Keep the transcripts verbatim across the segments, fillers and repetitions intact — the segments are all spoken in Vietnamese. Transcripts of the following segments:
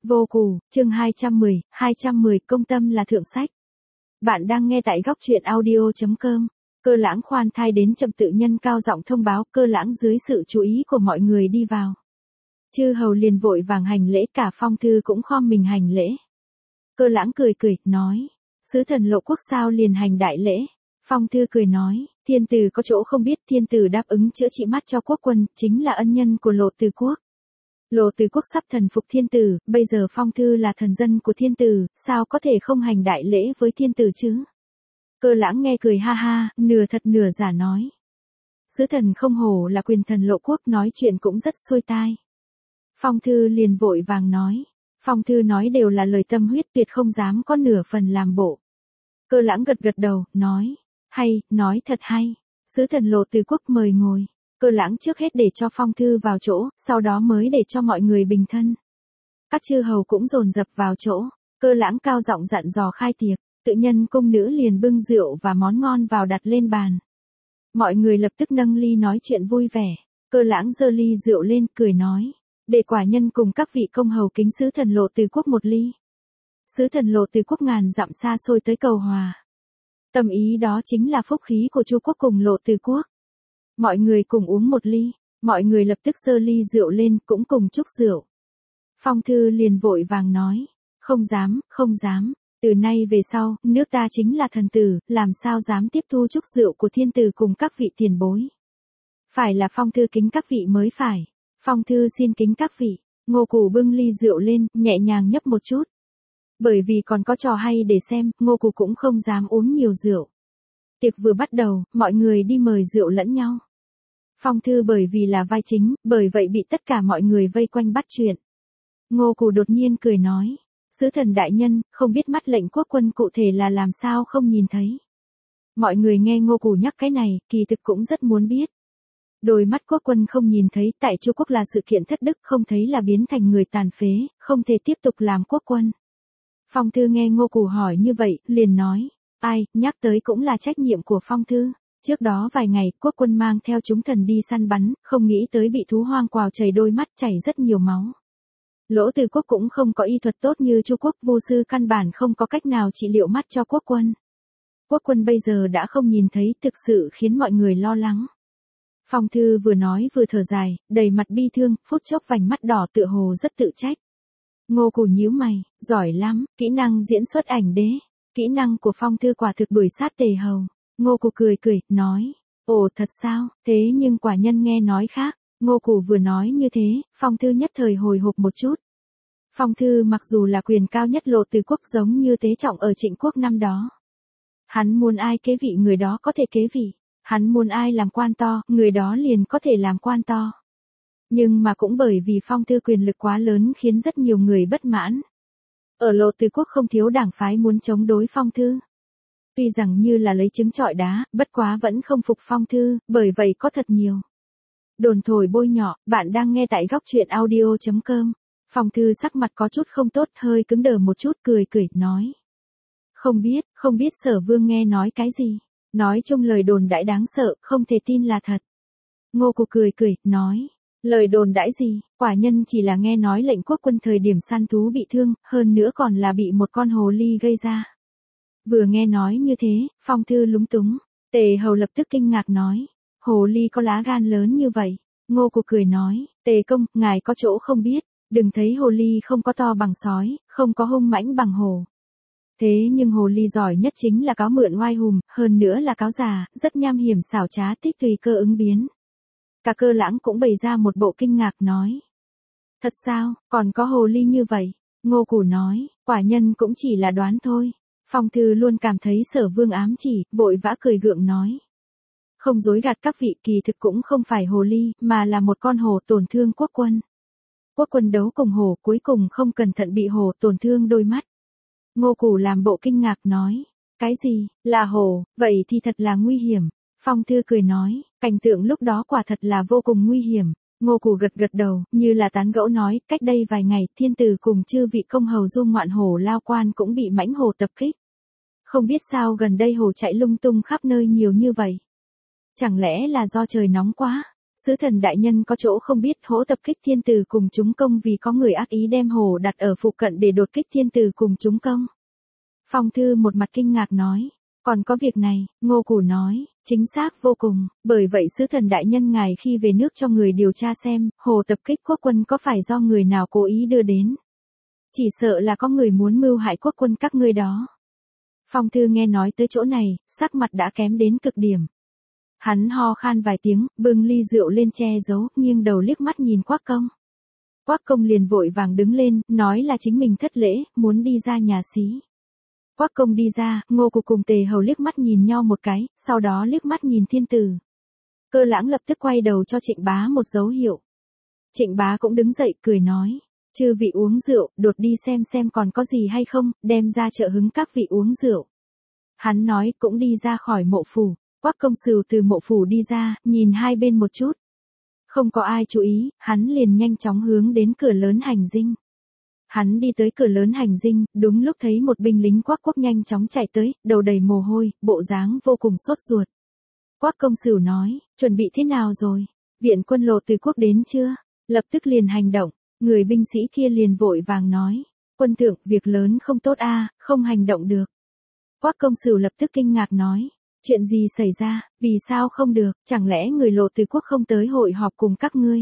Vô Cù, chương hai trăm mười, hai trăm mười công tâm là thượng sách. Bạn đang nghe tại góc truyện audio.com. Cơ Lãng khoan thai đến chậm tự nhân cao giọng thông báo, Cơ Lãng dưới sự chú ý của mọi người đi vào. Chư hầu liền vội vàng hành lễ, cả Phong Thư cũng khom mình hành lễ. Cơ Lãng cười cười, nói, sứ thần Lộ Quốc sao liền hành đại lễ. Phong Thư cười nói, thiên tử có chỗ không biết, thiên tử đáp ứng chữa trị mắt cho quốc quân, chính là ân nhân của Lộ Từ Quốc. Lộ Từ Quốc sắp thần phục thiên tử, bây giờ Phong Thư là thần dân của thiên tử, sao có thể không hành đại lễ với thiên tử chứ? Cơ Lãng nghe cười ha ha, nửa thật nửa giả nói. Sứ thần không hổ là quyền thần Lộ Quốc, nói chuyện cũng rất xuôi tai. Phong Thư liền vội vàng nói. Phong Thư nói đều là lời tâm huyết, tuyệt không dám có nửa phần làm bộ. Cơ Lãng gật gật đầu, nói. Hay, nói thật hay. Sứ thần Lộ Từ Quốc mời ngồi. Cơ Lãng trước hết để cho Phong Thư vào chỗ, sau đó mới để cho mọi người bình thân. Các chư hầu cũng dồn dập vào chỗ. Cơ Lãng cao giọng dặn dò khai tiệc, tự nhân cung nữ liền bưng rượu và món ngon vào đặt lên bàn. Mọi người lập tức nâng ly nói chuyện vui vẻ. Cơ Lãng giơ ly rượu lên, cười nói, để quả nhân cùng các vị công hầu kính sứ thần Lộ Từ Quốc một ly. Sứ thần Lộ Từ Quốc ngàn dặm xa xôi tới cầu hòa. Tâm ý đó chính là phúc khí của Chu quốc cùng Lộ Từ Quốc. Mọi người cùng uống một ly, mọi người lập tức giơ ly rượu lên, cũng cùng chúc rượu. Phong Thư liền vội vàng nói, không dám, không dám, từ nay về sau, nước ta chính là thần tử, làm sao dám tiếp thu chúc rượu của thiên tử cùng các vị tiền bối. Phải là Phong Thư kính các vị mới phải. Phong Thư xin kính các vị. Ngô Cù bưng ly rượu lên, nhẹ nhàng nhấp một chút. Bởi vì còn có trò hay để xem, Ngô Cù cũng không dám uống nhiều rượu. Tiệc vừa bắt đầu, mọi người đi mời rượu lẫn nhau. Phong Thư bởi vì là vai chính, bởi vậy bị tất cả mọi người vây quanh bắt chuyện. Ngô Cù đột nhiên cười nói, sứ thần đại nhân, không biết mắt lệnh quốc quân cụ thể là làm sao không nhìn thấy. Mọi người nghe Ngô Cù nhắc cái này, kỳ thực cũng rất muốn biết. Đôi mắt quốc quân không nhìn thấy, tại Chu quốc là sự kiện thất đức, không thấy là biến thành người tàn phế, không thể tiếp tục làm quốc quân. Phong Thư nghe Ngô Cù hỏi như vậy, liền nói, ai, nhắc tới cũng là trách nhiệm của Phong Thư. Trước đó vài ngày, quốc quân mang theo chúng thần đi săn bắn, không nghĩ tới bị thú hoang quào chảy đôi mắt, chảy rất nhiều máu. Lỗ Từ Quốc cũng không có y thuật tốt như Chu quốc, vô sư căn bản không có cách nào trị liệu mắt cho quốc quân. Quốc quân bây giờ đã không nhìn thấy, thực sự khiến mọi người lo lắng. Phong Thư vừa nói vừa thở dài, đầy mặt bi thương, phút chốc vành mắt đỏ tựa hồ rất tự trách. Ngô Cù nhíu mày, giỏi lắm, kỹ năng diễn xuất ảnh đế. Kỹ năng của Phong Thư quả thực đuổi sát Tề hầu. Ngô Cù cười cười, nói, ồ thật sao, thế nhưng quả nhân nghe nói khác. Ngô Cù vừa nói như thế, Phong Thư nhất thời hồi hộp một chút. Phong Thư mặc dù là quyền cao nhất Lộ Từ Quốc giống như Tế Trọng ở Trịnh quốc năm đó. Hắn muốn ai kế vị người đó có thể kế vị. Hắn muốn ai làm quan to, người đó liền có thể làm quan to. Nhưng mà cũng bởi vì Phong Thư quyền lực quá lớn khiến rất nhiều người bất mãn. Ở Lộ Từ Quốc không thiếu đảng phái muốn chống đối Phong Thư. Tuy rằng như là lấy trứng trọi đá, bất quá vẫn không phục Phong Thư, bởi vậy có thật nhiều đồn thổi bôi nhọ. Bạn đang nghe tại góc truyện audio.com. Phong Thư sắc mặt có chút không tốt, hơi cứng đờ một chút, cười cười, nói. Không biết, không biết Sở Vương nghe nói cái gì. Nói chung lời đồn đãi đáng sợ, không thể tin là thật. Ngô Cù cười cười, nói. Lời đồn đãi gì, quả nhân chỉ là nghe nói lệnh quốc quân thời điểm săn thú bị thương, hơn nữa còn là bị một con hồ ly gây ra. Vừa nghe nói như thế, Phong Thư lúng túng. Tề hầu lập tức kinh ngạc nói. Hồ ly có lá gan lớn như vậy. Ngô Cù cười nói. Tề công, ngài có chỗ không biết. Đừng thấy hồ ly không có to bằng sói, không có hung mãnh bằng hổ. Thế nhưng hồ ly giỏi nhất chính là cáo mượn oai hùng, hơn nữa là cáo già, rất nham hiểm xảo trá, tích tùy cơ ứng biến. Cả Cơ Lãng cũng bày ra một bộ kinh ngạc nói. Thật sao, còn có hồ ly như vậy? Ngô Cù nói, quả nhân cũng chỉ là đoán thôi. Phong Thư luôn cảm thấy Sở Vương ám chỉ, vội vã cười gượng nói. Không dối gạt các vị, kỳ thực cũng không phải hồ ly, mà là một con hổ tổn thương quốc quân. Quốc quân đấu cùng hổ, cuối cùng không cẩn thận bị hổ tổn thương đôi mắt. Ngô Cù làm bộ kinh ngạc nói. Cái gì, là hổ, vậy thì thật là nguy hiểm. Phong Thư cười nói, cảnh tượng lúc đó quả thật là vô cùng nguy hiểm. Ngô Cù gật gật đầu, như là tán gẫu nói, cách đây vài ngày, thiên tử cùng chư vị công hầu du ngoạn hổ lao quan cũng bị mãnh hổ tập kích. Không biết sao gần đây hổ chạy lung tung khắp nơi nhiều như vậy. Chẳng lẽ là do trời nóng quá? Sứ thần đại nhân có chỗ không biết hỗ tập kích thiên tử cùng chúng công vì có người ác ý đem hồ đặt ở phụ cận để đột kích thiên tử cùng chúng công. Phong thư một mặt kinh ngạc nói, còn có việc này, Ngô Cù nói, chính xác vô cùng, bởi vậy sứ thần đại nhân ngài khi về nước cho người điều tra xem, hồ tập kích quốc quân có phải do người nào cố ý đưa đến. Chỉ sợ là có người muốn mưu hại quốc quân các ngươi đó. Phong thư nghe nói tới chỗ này, sắc mặt đã kém đến cực điểm. Hắn ho khan vài tiếng, bưng ly rượu lên che giấu, nghiêng đầu liếc mắt nhìn Quác Công. Quác Công liền vội vàng đứng lên, nói là chính mình thất lễ, muốn đi ra nhà xí. Quác Công đi ra, Ngô Cù cùng Tề Hầu liếc mắt nhìn nhau một cái, sau đó liếc mắt nhìn thiên tử. Cơ Lãng lập tức quay đầu cho Trịnh Bá một dấu hiệu. Trịnh Bá cũng đứng dậy, cười nói, chư vị uống rượu, đột đi xem xem còn có gì hay không, đem ra trợ hứng các vị uống rượu. Hắn nói cũng đi ra khỏi mộ phủ. Quác Công Sửu từ mộ phủ đi ra, nhìn hai bên một chút. Không có ai chú ý, hắn liền nhanh chóng hướng đến cửa lớn hành dinh. Hắn đi tới cửa lớn hành dinh, đúng lúc thấy một binh lính Quác Quốc nhanh chóng chạy tới, đầu đầy mồ hôi, bộ dáng vô cùng sốt ruột. Quác Công Sửu nói, chuẩn bị thế nào rồi? Viện quân Lộ Từ Quốc đến chưa? Lập tức liền hành động. Người binh sĩ kia liền vội vàng nói, quân thượng, việc lớn không tốt a, không hành động được. Quác Công Sửu lập tức kinh ngạc nói, chuyện gì xảy ra, vì sao không được, chẳng lẽ người Lộ Từ Quốc không tới hội họp cùng các ngươi?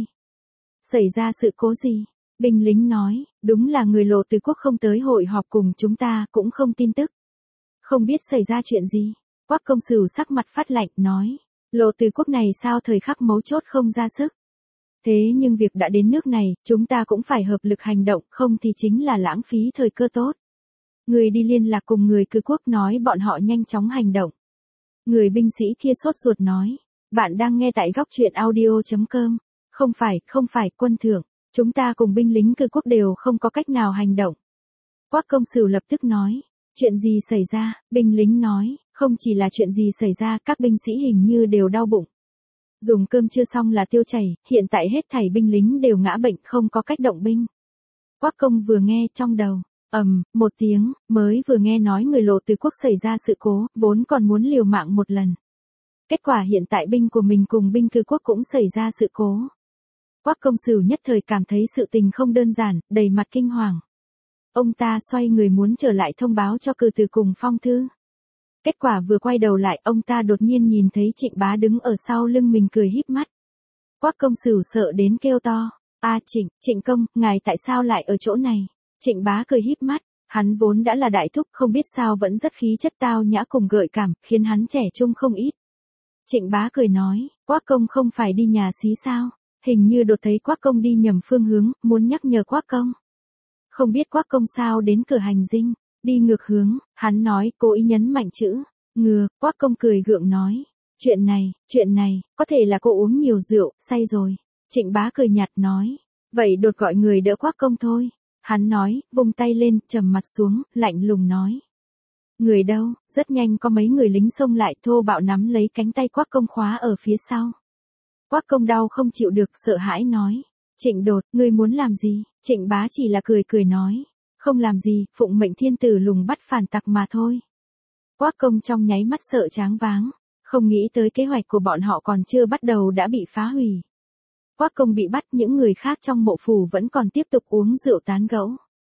Xảy ra sự cố gì? Binh lính nói, đúng là người Lộ Từ Quốc không tới hội họp cùng chúng ta, cũng không tin tức. Không biết xảy ra chuyện gì? Quác Công Sửu sắc mặt phát lạnh, nói, Lộ Từ Quốc này sao thời khắc mấu chốt không ra sức? Thế nhưng việc đã đến nước này, chúng ta cũng phải hợp lực hành động, không thì chính là lãng phí thời cơ tốt. Người đi liên lạc cùng người Cư Quốc nói bọn họ nhanh chóng hành động. Người binh sĩ kia sốt ruột nói, bạn đang nghe tại góc truyện audio chấm com. Không phải, không phải, quân thượng, chúng ta cùng binh lính Cư Quốc đều không có cách nào hành động. Quác Công Sửu lập tức nói, chuyện gì xảy ra? Binh lính nói, không chỉ là chuyện gì xảy ra, các binh sĩ hình như đều đau bụng. Dùng cơm chưa xong là tiêu chảy, hiện tại hết thảy binh lính đều ngã bệnh không có cách động binh. Quác Công vừa nghe trong đầu, ầm, um, một tiếng, mới vừa nghe nói người Lộ Từ Quốc xảy ra sự cố, vốn còn muốn liều mạng một lần. Kết quả hiện tại binh của mình cùng binh Cư Quốc cũng xảy ra sự cố. Quác Công Sửu nhất thời cảm thấy sự tình không đơn giản, đầy mặt kinh hoàng. Ông ta xoay người muốn trở lại thông báo cho Cừ Từ cùng Phong Thư. Kết quả vừa quay đầu lại, ông ta đột nhiên nhìn thấy Trịnh Bá đứng ở sau lưng mình cười híp mắt. Quác Công Sửu sợ đến kêu to, a Trịnh, Trịnh công, ngài tại sao lại ở chỗ này? Trịnh Bá cười híp mắt, hắn vốn đã là đại thúc, không biết sao vẫn rất khí chất tao nhã cùng gợi cảm, khiến hắn trẻ trung không ít. Trịnh Bá cười nói, Quác Công không phải đi nhà xí sao? Hình như đột thấy Quác Công đi nhầm phương hướng, muốn nhắc nhở Quác Công. Không biết Quác Công sao đến cửa hành dinh, đi ngược hướng, hắn nói, cố ý nhấn mạnh chữ, ngừa, Quác Công cười gượng nói, chuyện này, chuyện này, có thể là cô uống nhiều rượu, say rồi. Trịnh Bá cười nhạt nói, vậy đột gọi người đỡ Quác Công thôi. Hắn nói, vung tay lên, trầm mặt xuống, lạnh lùng nói. Người đâu? Rất nhanh có mấy người lính xông lại thô bạo nắm lấy cánh tay Quác Công khóa ở phía sau. Quác Công đau không chịu được, sợ hãi nói. Trịnh Đột, ngươi muốn làm gì? Trịnh Bá chỉ là cười cười nói. Không làm gì, phụng mệnh thiên tử lùng bắt phản tặc mà thôi. Quác Công trong nháy mắt sợ choáng váng, không nghĩ tới kế hoạch của bọn họ còn chưa bắt đầu đã bị phá hủy. Quác Công bị bắt, những người khác trong mộ phủ vẫn còn tiếp tục uống rượu tán gẫu.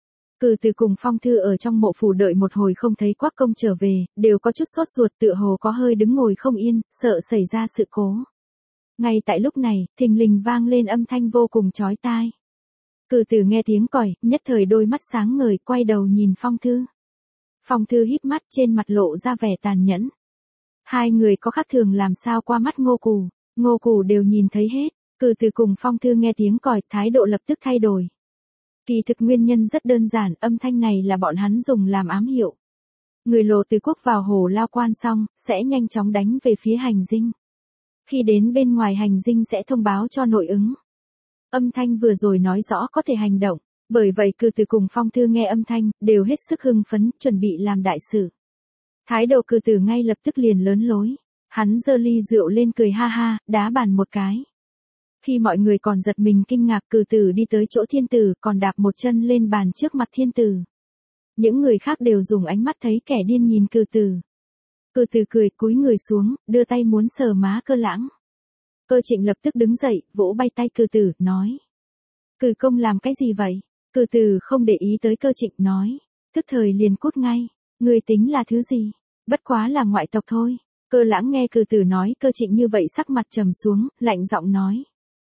Cừ Từ cùng Phong Thư ở trong mộ phủ đợi một hồi không thấy Quác Công trở về, đều có chút sốt ruột, tựa hồ có hơi đứng ngồi không yên, sợ xảy ra sự cố. Ngay tại lúc này, thình lình vang lên âm thanh vô cùng chói tai. Cừ Từ nghe tiếng còi, nhất thời đôi mắt sáng ngời, quay đầu nhìn Phong Thư. Phong Thư híp mắt, trên mặt lộ ra vẻ tàn nhẫn. Hai người có khác thường làm sao qua mắt Ngô Cù, Ngô Cù đều nhìn thấy hết. Cừ Từ cùng Phong Thư nghe tiếng còi, thái độ lập tức thay đổi. Kỳ thực nguyên nhân rất đơn giản, âm thanh này là bọn hắn dùng làm ám hiệu. Người Lộ Từ Quốc vào hồ lao quan xong, sẽ nhanh chóng đánh về phía hành dinh. Khi đến bên ngoài hành dinh sẽ thông báo cho nội ứng. Âm thanh vừa rồi nói rõ có thể hành động, bởi vậy Cừ Từ cùng Phong Thư nghe âm thanh, đều hết sức hưng phấn, chuẩn bị làm đại sự. Thái độ Cừ Từ ngay lập tức liền lớn lối. Hắn giơ ly rượu lên cười ha ha, đá bàn một cái. Khi mọi người còn giật mình kinh ngạc, Cừ Từ đi tới chỗ thiên tử, còn đạp một chân lên bàn trước mặt thiên tử. Những người khác đều dùng ánh mắt thấy kẻ điên nhìn Cừ Từ. Cừ Từ cười, cúi người xuống, đưa tay muốn sờ má Cơ Lãng. Cơ Trịnh lập tức đứng dậy, vỗ bay tay Cừ Tử, nói. Cừ công làm cái gì vậy? Cừ Tử không để ý tới Cơ Trịnh, nói. Tức thời liền cút ngay. Ngươi tính là thứ gì? Bất quá là ngoại tộc thôi. Cơ Lãng nghe Cừ Tử nói Cơ Trịnh như vậy sắc mặt trầm xuống, lạnh giọng nói.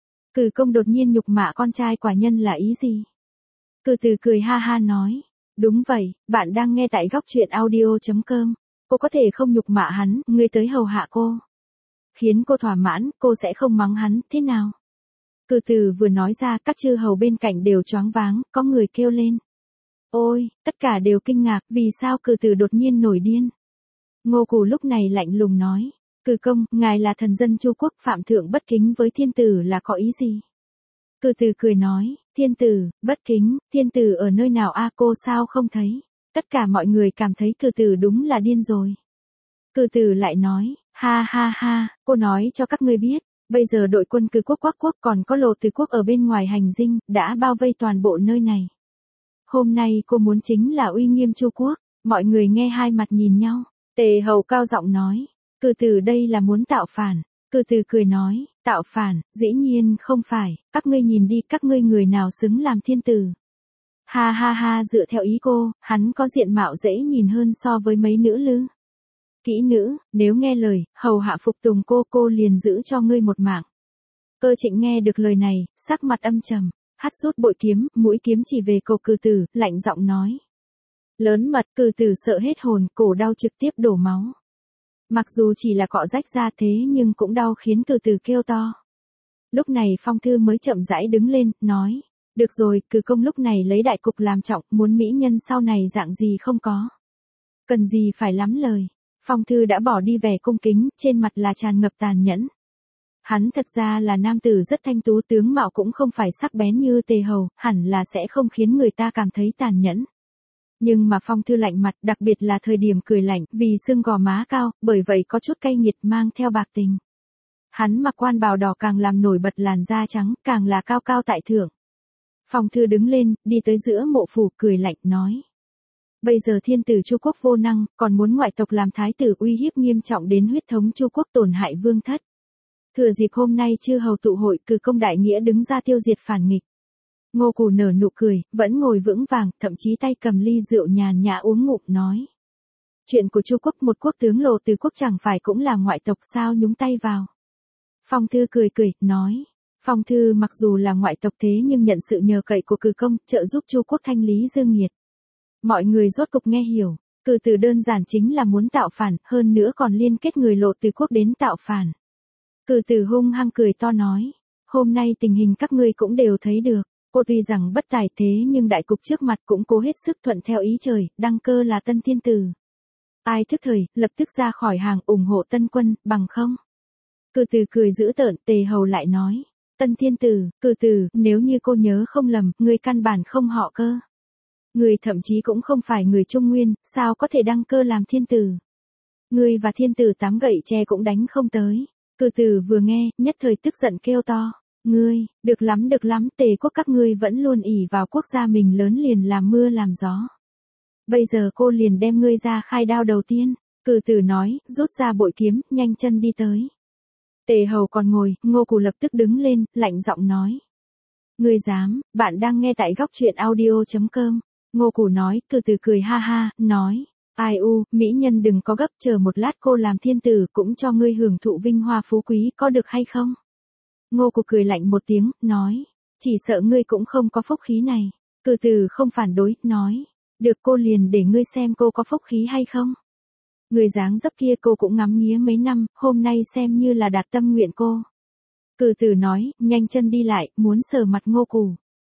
Cừ công đột nhiên nhục mạ con trai quả nhân là ý gì? Cừ Tử cười ha ha nói. Đúng vậy, bạn đang nghe tại góc truyện audio.com. Cô có thể không nhục mạ hắn, ngươi tới hầu hạ cô. Khiến cô thỏa mãn, cô sẽ không mắng hắn, thế nào? Cừ Tử vừa nói ra, các chư hầu bên cạnh đều choáng váng, có người kêu lên. Ôi, tất cả đều kinh ngạc, vì sao Cừ Tử đột nhiên nổi điên? Ngô Cù lúc này lạnh lùng nói. Cừ công, ngài là thần dân Chu quốc, phạm thượng bất kính với thiên tử là có ý gì? Cừ Tử cười nói, thiên tử, bất kính, thiên tử ở nơi nào a cô sao không thấy? Tất cả mọi người cảm thấy Cừ Tử đúng là điên rồi. Cừ Tử lại nói, ha ha ha, cô nói cho các ngươi biết, bây giờ đội quân Cừ quốc Quắc quốc còn có Lô Từ quốc ở bên ngoài hành dinh, đã bao vây toàn bộ nơi này. Hôm nay cô muốn chính là uy nghiêm Chu quốc, mọi người nghe hai mặt nhìn nhau, Tề hầu cao giọng nói, Cừ Tử đây là muốn tạo phản. Cừ Tử cười nói, tạo phản, dĩ nhiên không phải, các ngươi nhìn đi, các ngươi người nào xứng làm thiên tử. Ha ha ha, dựa theo ý cô, hắn có diện mạo dễ nhìn hơn so với mấy nữ lư. Kỹ nữ, nếu nghe lời, hầu hạ phục tùng cô, cô liền giữ cho ngươi một mạng. Cơ Trịnh nghe được lời này, sắc mặt âm trầm, hắt rút bội kiếm, mũi kiếm chỉ về cổ Cừ Tử, lạnh giọng nói. Lớn mật, Cừ Tử sợ hết hồn, cổ đau trực tiếp đổ máu. Mặc dù chỉ là cọ rách ra thế nhưng cũng đau khiến Cừ Tử kêu to. Lúc này Phong Thư mới chậm rãi đứng lên, nói. Được rồi, Cừ công lúc này lấy đại cục làm trọng, muốn mỹ nhân sau này dạng gì không có. Cần gì phải lắm lời. Phong Thư đã bỏ đi vẻ cung kính, trên mặt là tràn ngập tàn nhẫn. Hắn thật ra là nam tử rất thanh tú, tướng mạo cũng không phải sắc bén như Tề hầu, hẳn là sẽ không khiến người ta cảm thấy tàn nhẫn. Nhưng mà Phong Thư lạnh mặt, đặc biệt là thời điểm cười lạnh, vì xương gò má cao, bởi vậy có chút cay nghiệt mang theo bạc tình. Hắn mặc quan bào đỏ càng làm nổi bật làn da trắng, càng là cao cao tại thượng. Phong Thư đứng lên, đi tới giữa mộ phủ, cười lạnh, nói. Bây giờ thiên tử Chu quốc vô năng, còn muốn ngoại tộc làm thái tử, uy hiếp nghiêm trọng đến huyết thống Chu quốc, tổn hại vương thất. Thừa dịp hôm nay chư hầu tụ hội, Cừ công đại nghĩa đứng ra tiêu diệt phản nghịch. Ngô Cù nở nụ cười, vẫn ngồi vững vàng, thậm chí tay cầm ly rượu nhàn nhã uống ngụm, nói. Chuyện của Chu quốc, một quốc tướng Lô Từ quốc chẳng phải cũng là ngoại tộc sao nhúng tay vào. Phong Thư cười cười, nói. Phong Thư mặc dù là ngoại tộc thế nhưng nhận sự nhờ cậy của Cừ công, trợ giúp Chu quốc thanh lý dương nghiệt. Mọi người rốt cục nghe hiểu, Cừ Tử đơn giản chính là muốn tạo phản, hơn nữa còn liên kết người Lô Từ quốc đến tạo phản. Cừ Tử hung hăng cười to nói. Hôm nay tình hình các ngươi cũng đều thấy được. Cô tuy rằng bất tài thế nhưng đại cục trước mặt cũng cố hết sức thuận theo ý trời, đăng cơ là tân thiên tử. Ai thức thời, lập tức ra khỏi hàng ủng hộ tân quân, bằng không. Cừ Tử cười dữ tợn, Tề hầu lại nói. Tân thiên tử, Cừ Tử, nếu như cô nhớ không lầm, người căn bản không họ Cơ. Người thậm chí cũng không phải người Trung Nguyên, sao có thể đăng cơ làm thiên tử. Người và thiên tử tám gậy tre cũng đánh không tới. Cừ Tử vừa nghe, nhất thời tức giận kêu to. Ngươi, được lắm được lắm, Tề quốc các ngươi vẫn luôn ỷ vào quốc gia mình lớn liền làm mưa làm gió. Bây giờ cô liền đem ngươi ra khai đao đầu tiên. Cừ Tử nói, rút ra bội kiếm, nhanh chân đi tới. Tề hầu còn ngồi, Ngô Cù lập tức đứng lên, lạnh giọng nói. Ngươi dám, bạn đang nghe tại góc truyện audio.com. Ngô Cù nói, Cừ Tử cười ha ha, nói. Ai u, mỹ nhân đừng có gấp, chờ một lát cô làm thiên tử cũng cho ngươi hưởng thụ vinh hoa phú quý, có được hay không? Ngô Cù cười lạnh một tiếng, nói. Chỉ sợ ngươi cũng không có phúc khí này. Cừ Tử không phản đối, nói. Được, cô liền để ngươi xem cô có phúc khí hay không. Người dáng dấp kia cô cũng ngắm nghía mấy năm, hôm nay xem như là đạt tâm nguyện cô. Cừ Tử nói, nhanh chân đi lại, muốn sờ mặt Ngô Cù.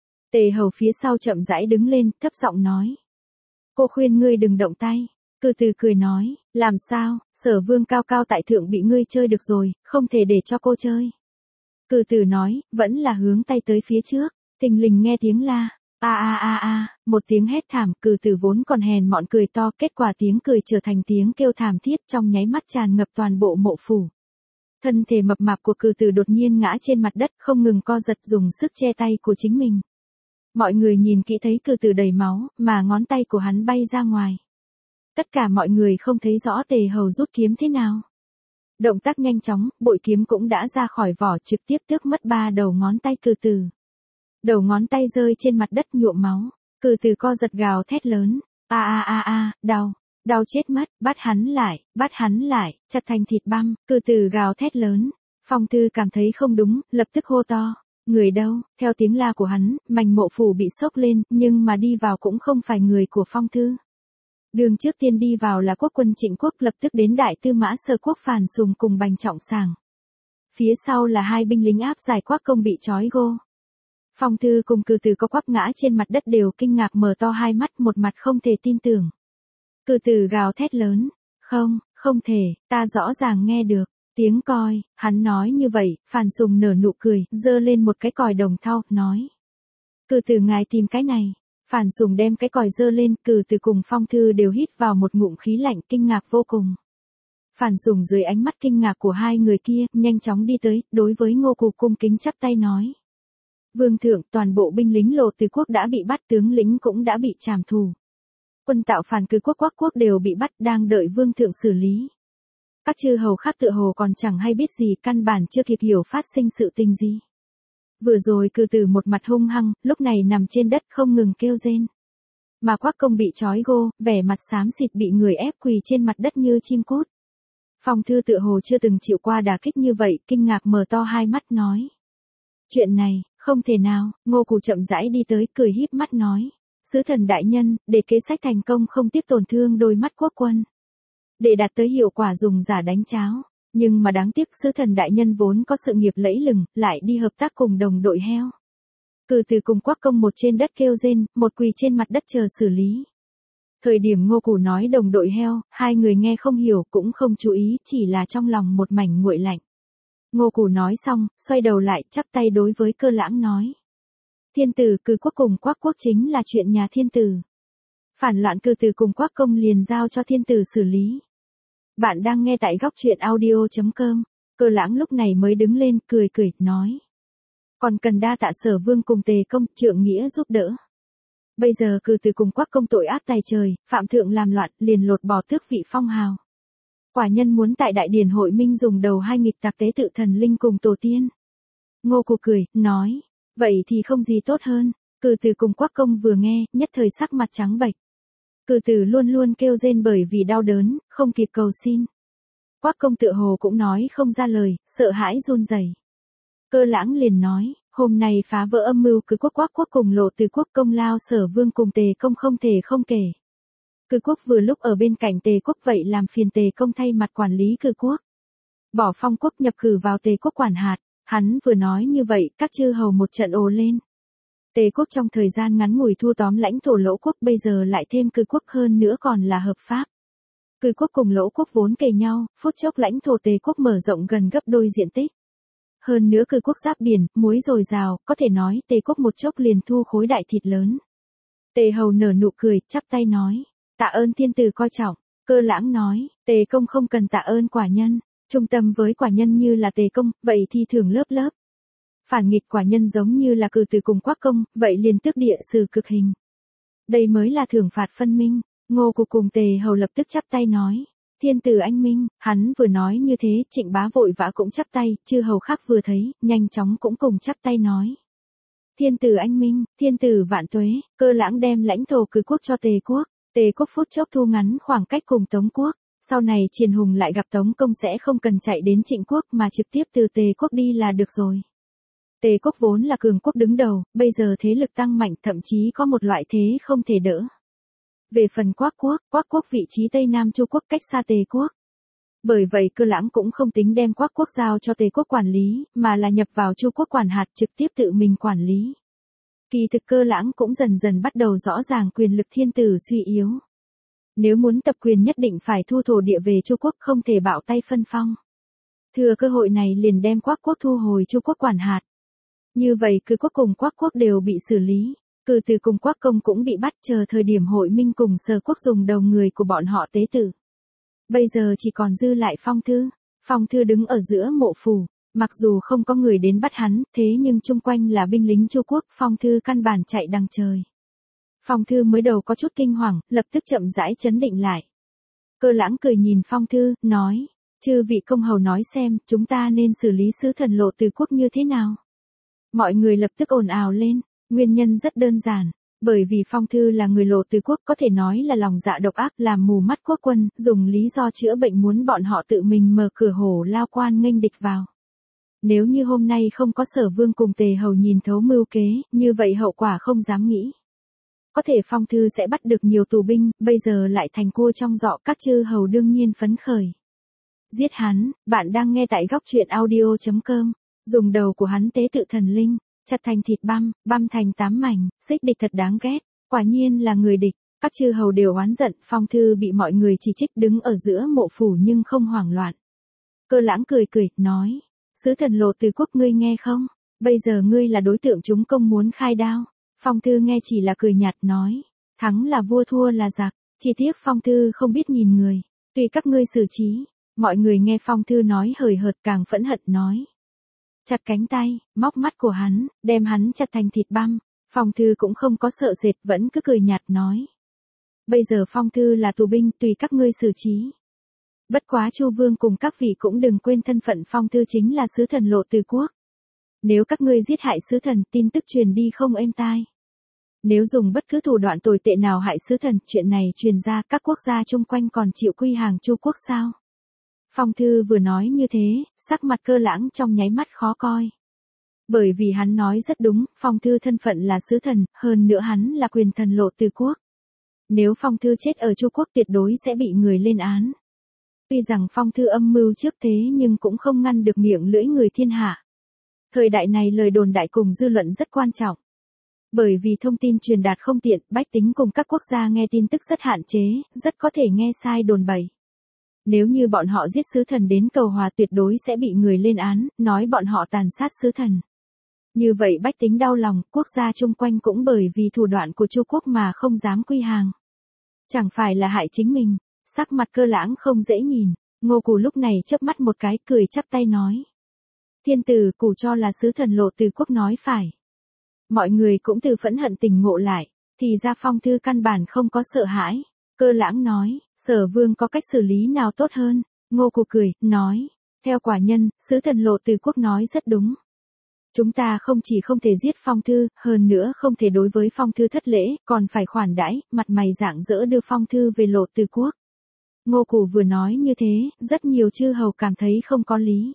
Tề hầu phía sau chậm rãi đứng lên, thấp giọng nói. Cô khuyên ngươi đừng động tay. Cừ Tử cười nói, làm sao, Sở vương cao cao tại thượng bị ngươi chơi được rồi, không thể để cho cô chơi. Cừ Tử nói, vẫn là hướng tay tới phía trước, thình lình nghe tiếng la, a a a a, một tiếng hét thảm, Cừ Tử vốn còn hèn mọn cười to, kết quả tiếng cười trở thành tiếng kêu thảm thiết, trong nháy mắt tràn ngập toàn bộ mộ phủ. Thân thể mập mạp của Cừ Tử đột nhiên ngã trên mặt đất, không ngừng co giật dùng sức che tay của chính mình. Mọi người nhìn kỹ thấy Cừ Tử đầy máu, mà ngón tay của hắn bay ra ngoài. Tất cả mọi người không thấy rõ Tề hầu rút kiếm thế nào. Động tác nhanh chóng, bội kiếm cũng đã ra khỏi vỏ trực tiếp tước mất ba đầu ngón tay Cừ Từ. Đầu ngón tay rơi trên mặt đất nhuộm máu. Cừ Từ co giật gào thét lớn. A a a a, đau, đau chết mất, bắt hắn lại, bắt hắn lại, chặt thành thịt băm. Cừ Từ gào thét lớn. Phong Thư cảm thấy không đúng, lập tức hô to. Người đâu? Theo tiếng la của hắn, Mành Mộ Phủ bị sốc lên, nhưng mà đi vào cũng không phải người của Phong Thư. Đường trước tiên đi vào là quốc quân Trịnh Quốc, lập tức đến đại tư mã Sơ Quốc Phàn Sùng cùng Bành Trọng Sàng. Phía sau là hai binh lính áp giải Quác Công bị trói gô. Phong Thư cùng Cừ Từ có quắp ngã trên mặt đất đều kinh ngạc mở to hai mắt, một mặt không thể tin tưởng. Cừ Từ gào thét lớn. Không, không thể, ta rõ ràng nghe được. Tiếng còi, hắn nói như vậy, Phàn Sùng nở nụ cười, giơ lên một cái còi đồng thau, nói. Cừ Từ ngài tìm cái này. Phàn Sùng đem cái còi giơ lên, Cừ Từ cùng Phong Thư đều hít vào một ngụm khí lạnh, kinh ngạc vô cùng. Phàn Sùng dưới ánh mắt kinh ngạc của hai người kia, nhanh chóng đi tới, đối với Ngô Cù cung kính chắp tay nói. Vương thượng, toàn bộ binh lính Lộ Từ quốc đã bị bắt, tướng lĩnh cũng đã bị trảm thù. Quân tạo phản cứ quốc Quác quốc đều bị bắt, đang đợi vương thượng xử lý. Các chư hầu khác tựa hồ còn chẳng hay biết gì, căn bản chưa kịp hiểu phát sinh sự tình gì. Vừa rồi Cừ Từ một mặt hung hăng, lúc này nằm trên đất không ngừng kêu rên. Mà Quác Công bị trói gô, vẻ mặt xám xịt bị người ép quỳ trên mặt đất như chim cút. Phong Thư tựa hồ chưa từng chịu qua đả kích như vậy, kinh ngạc mở to hai mắt nói. Chuyện này, không thể nào. Ngô Cù chậm rãi đi tới, cười híp mắt nói. Sứ thần đại nhân, để kế sách thành công không tiếp tổn thương đôi mắt quốc quân. Để đạt tới hiệu quả dùng giả đánh cháo. Nhưng mà đáng tiếc sứ thần đại nhân vốn có sự nghiệp lẫy lừng, lại đi hợp tác cùng đồng đội heo. Cừ Từ cùng Quác Công một trên đất kêu rên, một quỳ trên mặt đất chờ xử lý. Thời điểm Ngô Cù nói đồng đội heo, hai người nghe không hiểu cũng không chú ý, chỉ là trong lòng một mảnh nguội lạnh. Ngô Cù nói xong, xoay đầu lại, chắp tay đối với Cơ Lãng nói. Thiên tử Cừ quốc cùng Quác quốc chính là chuyện nhà thiên tử. Phản loạn Cừ Từ cùng Quác Công liền giao cho thiên tử xử lý. Bạn đang nghe tại góc truyện audio chấm com. Cơ Lãng lúc này mới đứng lên, cười cười, nói. Còn cần đa tạ Sở Vương cùng Tề Công, trượng nghĩa giúp đỡ. Bây giờ Cừ Từ cùng Quác Công tội ác tày trời, phạm thượng làm loạn, liền lột bỏ tước vị phong hào. Quả nhân muốn tại đại điển hội minh dùng đầu hai nghịch tạp tế tự thần linh cùng tổ tiên. Ngô Cù cười, nói. Vậy thì không gì tốt hơn. Cừ Từ cùng Quác Công vừa nghe, nhất thời sắc mặt trắng bệch. Cừ Từ luôn luôn kêu rên bởi vì đau đớn, không kịp cầu xin. Quác Công tựa hồ cũng nói không ra lời, sợ hãi run rẩy. Cơ Lãng liền nói, hôm nay phá vỡ âm mưu Cừ quốc Quác quốc cùng Lộ Từ quốc công lao Sở Vương cùng Tề Công không thể không kể. Cừ quốc vừa lúc ở bên cạnh Tề quốc, vậy làm phiền Tề Công thay mặt quản lý Cừ quốc. Bỏ Phong quốc nhập cử vào Tề quốc quản hạt. Hắn vừa nói như vậy, các chư hầu một trận ồ lên. Tề quốc trong thời gian ngắn ngủi thu tóm lãnh thổ Lỗ quốc, bây giờ lại thêm Cừ quốc, hơn nữa còn là hợp pháp. Cừ quốc cùng Lỗ quốc vốn kề nhau, phút chốc lãnh thổ Tề quốc mở rộng gần gấp đôi diện tích. Hơn nữa Cừ quốc giáp biển, muối dồi dào, có thể nói Tề quốc một chốc liền thu khối đại thịt lớn. Tề hầu nở nụ cười, chắp tay nói. Tạ ơn thiên tử coi trọng. Cơ Lãng nói, Tề Công không cần tạ ơn quả nhân. Trung tâm với quả nhân như là Tề Công, vậy thì thưởng lớp lớp. Phản nghịch quả nhân giống như là Cừ Từ cùng Quác Công, vậy liền tước địa xử cực hình. Đây mới là thưởng phạt phân minh. Ngô Cù cùng Tề hầu lập tức chắp tay nói. Thiên tử anh minh, hắn vừa nói như thế, Trịnh Bá vội vã cũng chắp tay, chư hầu khác vừa thấy, nhanh chóng cũng cùng chắp tay nói. Thiên tử anh minh, thiên tử vạn tuế. Cơ Lãng đem lãnh thổ Cừ quốc cho Tề quốc. Tề quốc phút chốc thu ngắn khoảng cách cùng Tống quốc. Sau này Triền Hùng lại gặp Tống Công sẽ không cần chạy đến Trịnh quốc mà trực tiếp từ Tề quốc đi là được rồi. Tề quốc vốn là cường quốc đứng đầu, bây giờ thế lực tăng mạnh, thậm chí có một loại thế không thể đỡ. Về phần Quác quốc, Quác quốc vị trí Tây Nam Chu quốc cách xa Tề quốc. Bởi vậy Cơ Lãng cũng không tính đem Quác quốc giao cho Tề quốc quản lý, mà là nhập vào Chu quốc quản hạt trực tiếp tự mình quản lý. Kỳ thực Cơ Lãng cũng dần dần bắt đầu rõ ràng quyền lực thiên tử suy yếu. Nếu muốn tập quyền nhất định phải thu thổ địa về Chu quốc, không thể bạo tay phân phong. Thừa cơ hội này liền đem Quác quốc thu hồi Chu quốc quản hạt. Như vậy Cừ quốc cùng Quác quốc đều bị xử lý. Cừ Từ cùng Quác Công cũng bị bắt, chờ thời điểm hội minh cùng Sở quốc dùng đầu người của bọn họ tế tử. Bây giờ chỉ còn dư lại Phong Thư. Phong Thư đứng ở giữa mộ phủ. Mặc dù không có người đến bắt hắn, thế nhưng chung quanh là binh lính Chu quốc, Phong Thư căn bản chạy đằng trời. Phong Thư mới đầu có chút kinh hoàng, lập tức chậm rãi chấn định lại. Cơ Lãng cười nhìn Phong Thư, nói. Chư vị công hầu nói xem, chúng ta nên xử lý sứ thần Lộ Từ Quốc như thế nào? Mọi người lập tức ồn ào lên, nguyên nhân rất đơn giản. Bởi vì Phong Thư là người Lộ Từ Quốc, có thể nói là lòng dạ độc ác, làm mù mắt quốc quân, dùng lý do chữa bệnh muốn bọn họ tự mình mở cửa hổ lao quan nghênh địch vào. Nếu như hôm nay không có Sở Vương cùng Tề Hầu nhìn thấu mưu kế, như vậy hậu quả không dám nghĩ. Có thể Phong Thư sẽ bắt được nhiều tù binh, bây giờ lại thành cua trong giỏ, các chư hầu đương nhiên phấn khởi. Giết hắn, bạn đang nghe tại góc truyện audio chấm com, dùng đầu của hắn tế tự thần linh, chặt thành thịt băm, băm thành tám mảnh, xích địch thật đáng ghét, quả nhiên là người địch, các chư hầu đều oán giận, Phong Thư bị mọi người chỉ trích đứng ở giữa mộ phủ nhưng không hoảng loạn. Cơ Lãng cười cười, nói, sứ thần Lộ Từ Quốc ngươi nghe không, bây giờ ngươi là đối tượng chúng công muốn khai đao. Phong Thư nghe chỉ là cười nhạt nói, thắng là vua thua là giặc, chi tiết Phong Thư không biết nhìn người, tùy các ngươi xử trí. Mọi người nghe Phong Thư nói hời hợt càng phẫn hận nói. Chặt cánh tay, móc mắt của hắn, đem hắn chặt thành thịt băm. Phong Thư cũng không có sợ sệt, vẫn cứ cười nhạt nói. Bây giờ Phong Thư là tù binh, tùy các ngươi xử trí. Bất quá Chu Vương cùng các vị cũng đừng quên thân phận Phong Thư chính là sứ thần Lộ Từ Quốc. Nếu các ngươi giết hại sứ thần, tin tức truyền đi không êm tai. Nếu dùng bất cứ thủ đoạn tồi tệ nào hại sứ thần, chuyện này truyền ra, các quốc gia chung quanh còn chịu quy hàng Chu quốc sao? Phong Thư vừa nói như thế, sắc mặt Cơ Lãng trong nháy mắt khó coi. Bởi vì hắn nói rất đúng, Phong Thư thân phận là sứ thần, hơn nữa hắn là quyền thần Lộ Từ Quốc. Nếu Phong Thư chết ở Chu quốc tuyệt đối sẽ bị người lên án. Tuy rằng Phong Thư âm mưu trước thế nhưng cũng không ngăn được miệng lưỡi người thiên hạ. Thời đại này lời đồn đại cùng dư luận rất quan trọng. Bởi vì thông tin truyền đạt không tiện, bách tính cùng các quốc gia nghe tin tức rất hạn chế, rất có thể nghe sai đồn bậy. Nếu như bọn họ giết sứ thần đến cầu hòa tuyệt đối sẽ bị người lên án, nói bọn họ tàn sát sứ thần. Như vậy bách tính đau lòng, quốc gia chung quanh cũng bởi vì thủ đoạn của Chu quốc mà không dám quy hàng. Chẳng phải là hại chính mình, sắc mặt Cơ Lãng không dễ nhìn, Ngô Cù lúc này chớp mắt một cái cười chắp tay nói. Thiên tử Cù cho là sứ thần Lộ Từ Quốc nói phải. Mọi người cũng từ phẫn hận tỉnh ngộ lại, thì ra Phong Thư căn bản không có sợ hãi. Cơ Lãng nói, Sở Vương có cách xử lý nào tốt hơn? Ngô Cù cười, nói, theo quả nhân, sứ thần Lộ Từ Quốc nói rất đúng. Chúng ta không chỉ không thể giết Phong Thư, hơn nữa không thể đối với Phong Thư thất lễ, còn phải khoản đãi, mặt mày rạng rỡ đưa Phong Thư về Lộ Từ Quốc. Ngô Cù vừa nói như thế, rất nhiều chư hầu cảm thấy không có lý.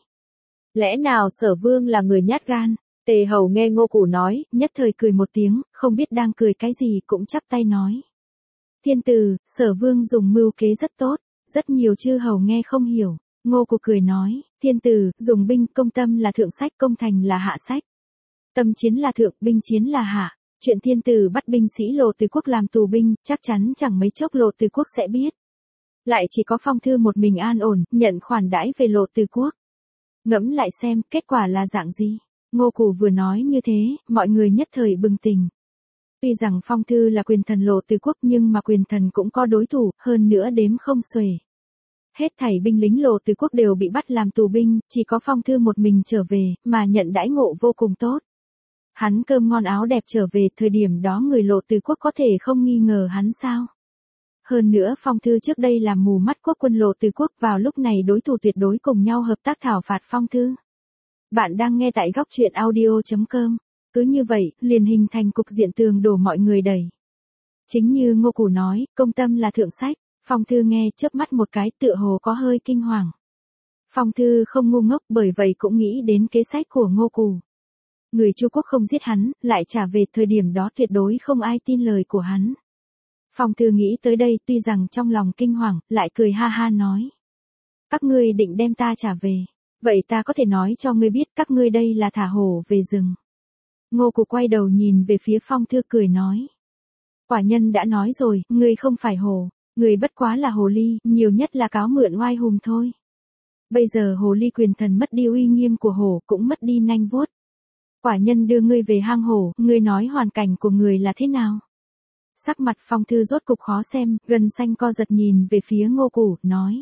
Lẽ nào Sở Vương là người nhát gan? Tề Hầu nghe Ngô Cù nói, nhất thời cười một tiếng, không biết đang cười cái gì cũng chắp tay nói. Thiên tử, Sở Vương dùng mưu kế rất tốt, rất nhiều chư hầu nghe không hiểu. Ngô Cù cười nói, thiên tử, dùng binh công tâm là thượng sách, công thành là hạ sách. Tâm chiến là thượng, binh chiến là hạ. Chuyện thiên tử bắt binh sĩ Lộ Từ Quốc làm tù binh, chắc chắn chẳng mấy chốc Lộ Từ Quốc sẽ biết. Lại chỉ có Phong Thư một mình an ổn, nhận khoản đãi về Lộ Từ Quốc. Ngẫm lại xem, kết quả là dạng gì? Ngô Cù vừa nói như thế, mọi người nhất thời bừng tỉnh. Tuy rằng Phong Thư là quyền thần Lộ Từ Quốc nhưng mà quyền thần cũng có đối thủ, hơn nữa đếm không xuể. Hết thảy binh lính Lộ Từ Quốc đều bị bắt làm tù binh, chỉ có Phong Thư một mình trở về, mà nhận đãi ngộ vô cùng tốt. Hắn cơm ngon áo đẹp trở về, thời điểm đó người Lộ Từ Quốc có thể không nghi ngờ hắn sao? Hơn nữa Phong Thư trước đây làm mù mắt quốc quân Lộ Từ Quốc, vào lúc này đối thủ tuyệt đối cùng nhau hợp tác thảo phạt Phong Thư. Bạn đang nghe tại góc truyện audio chấm com. Cứ như vậy, liền hình thành cục diện tường đổ mọi người đẩy. Chính như Ngô Cù nói, công tâm là thượng sách. Phong Thư nghe chớp mắt một cái, tựa hồ có hơi kinh hoàng. Phong Thư không ngu ngốc, bởi vậy cũng nghĩ đến kế sách của Ngô Cù. Người Chu quốc không giết hắn, lại trả về, thời điểm đó tuyệt đối không ai tin lời của hắn. Phong Thư nghĩ tới đây, tuy rằng trong lòng kinh hoàng, lại cười ha ha nói. Các ngươi định đem ta trả về. Vậy ta có thể nói cho ngươi biết, các ngươi đây là thả hổ về rừng. Ngô Cù quay đầu nhìn về phía Phong Thư cười nói. Quả nhân đã nói rồi, ngươi không phải hổ, ngươi bất quá là hồ ly, nhiều nhất là cáo mượn oai hùng thôi. Bây giờ hồ ly quyền thần mất đi uy nghiêm của hổ, cũng mất đi nanh vuốt. Quả nhân đưa ngươi về hang hổ, ngươi nói hoàn cảnh của ngươi là thế nào? Sắc mặt Phong Thư rốt cục khó xem, gần xanh co giật nhìn về phía Ngô Cù, nói.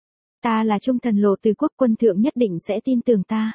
Ta là trung thần Lộ Từ Quốc, quân thượng nhất định sẽ tin tưởng ta.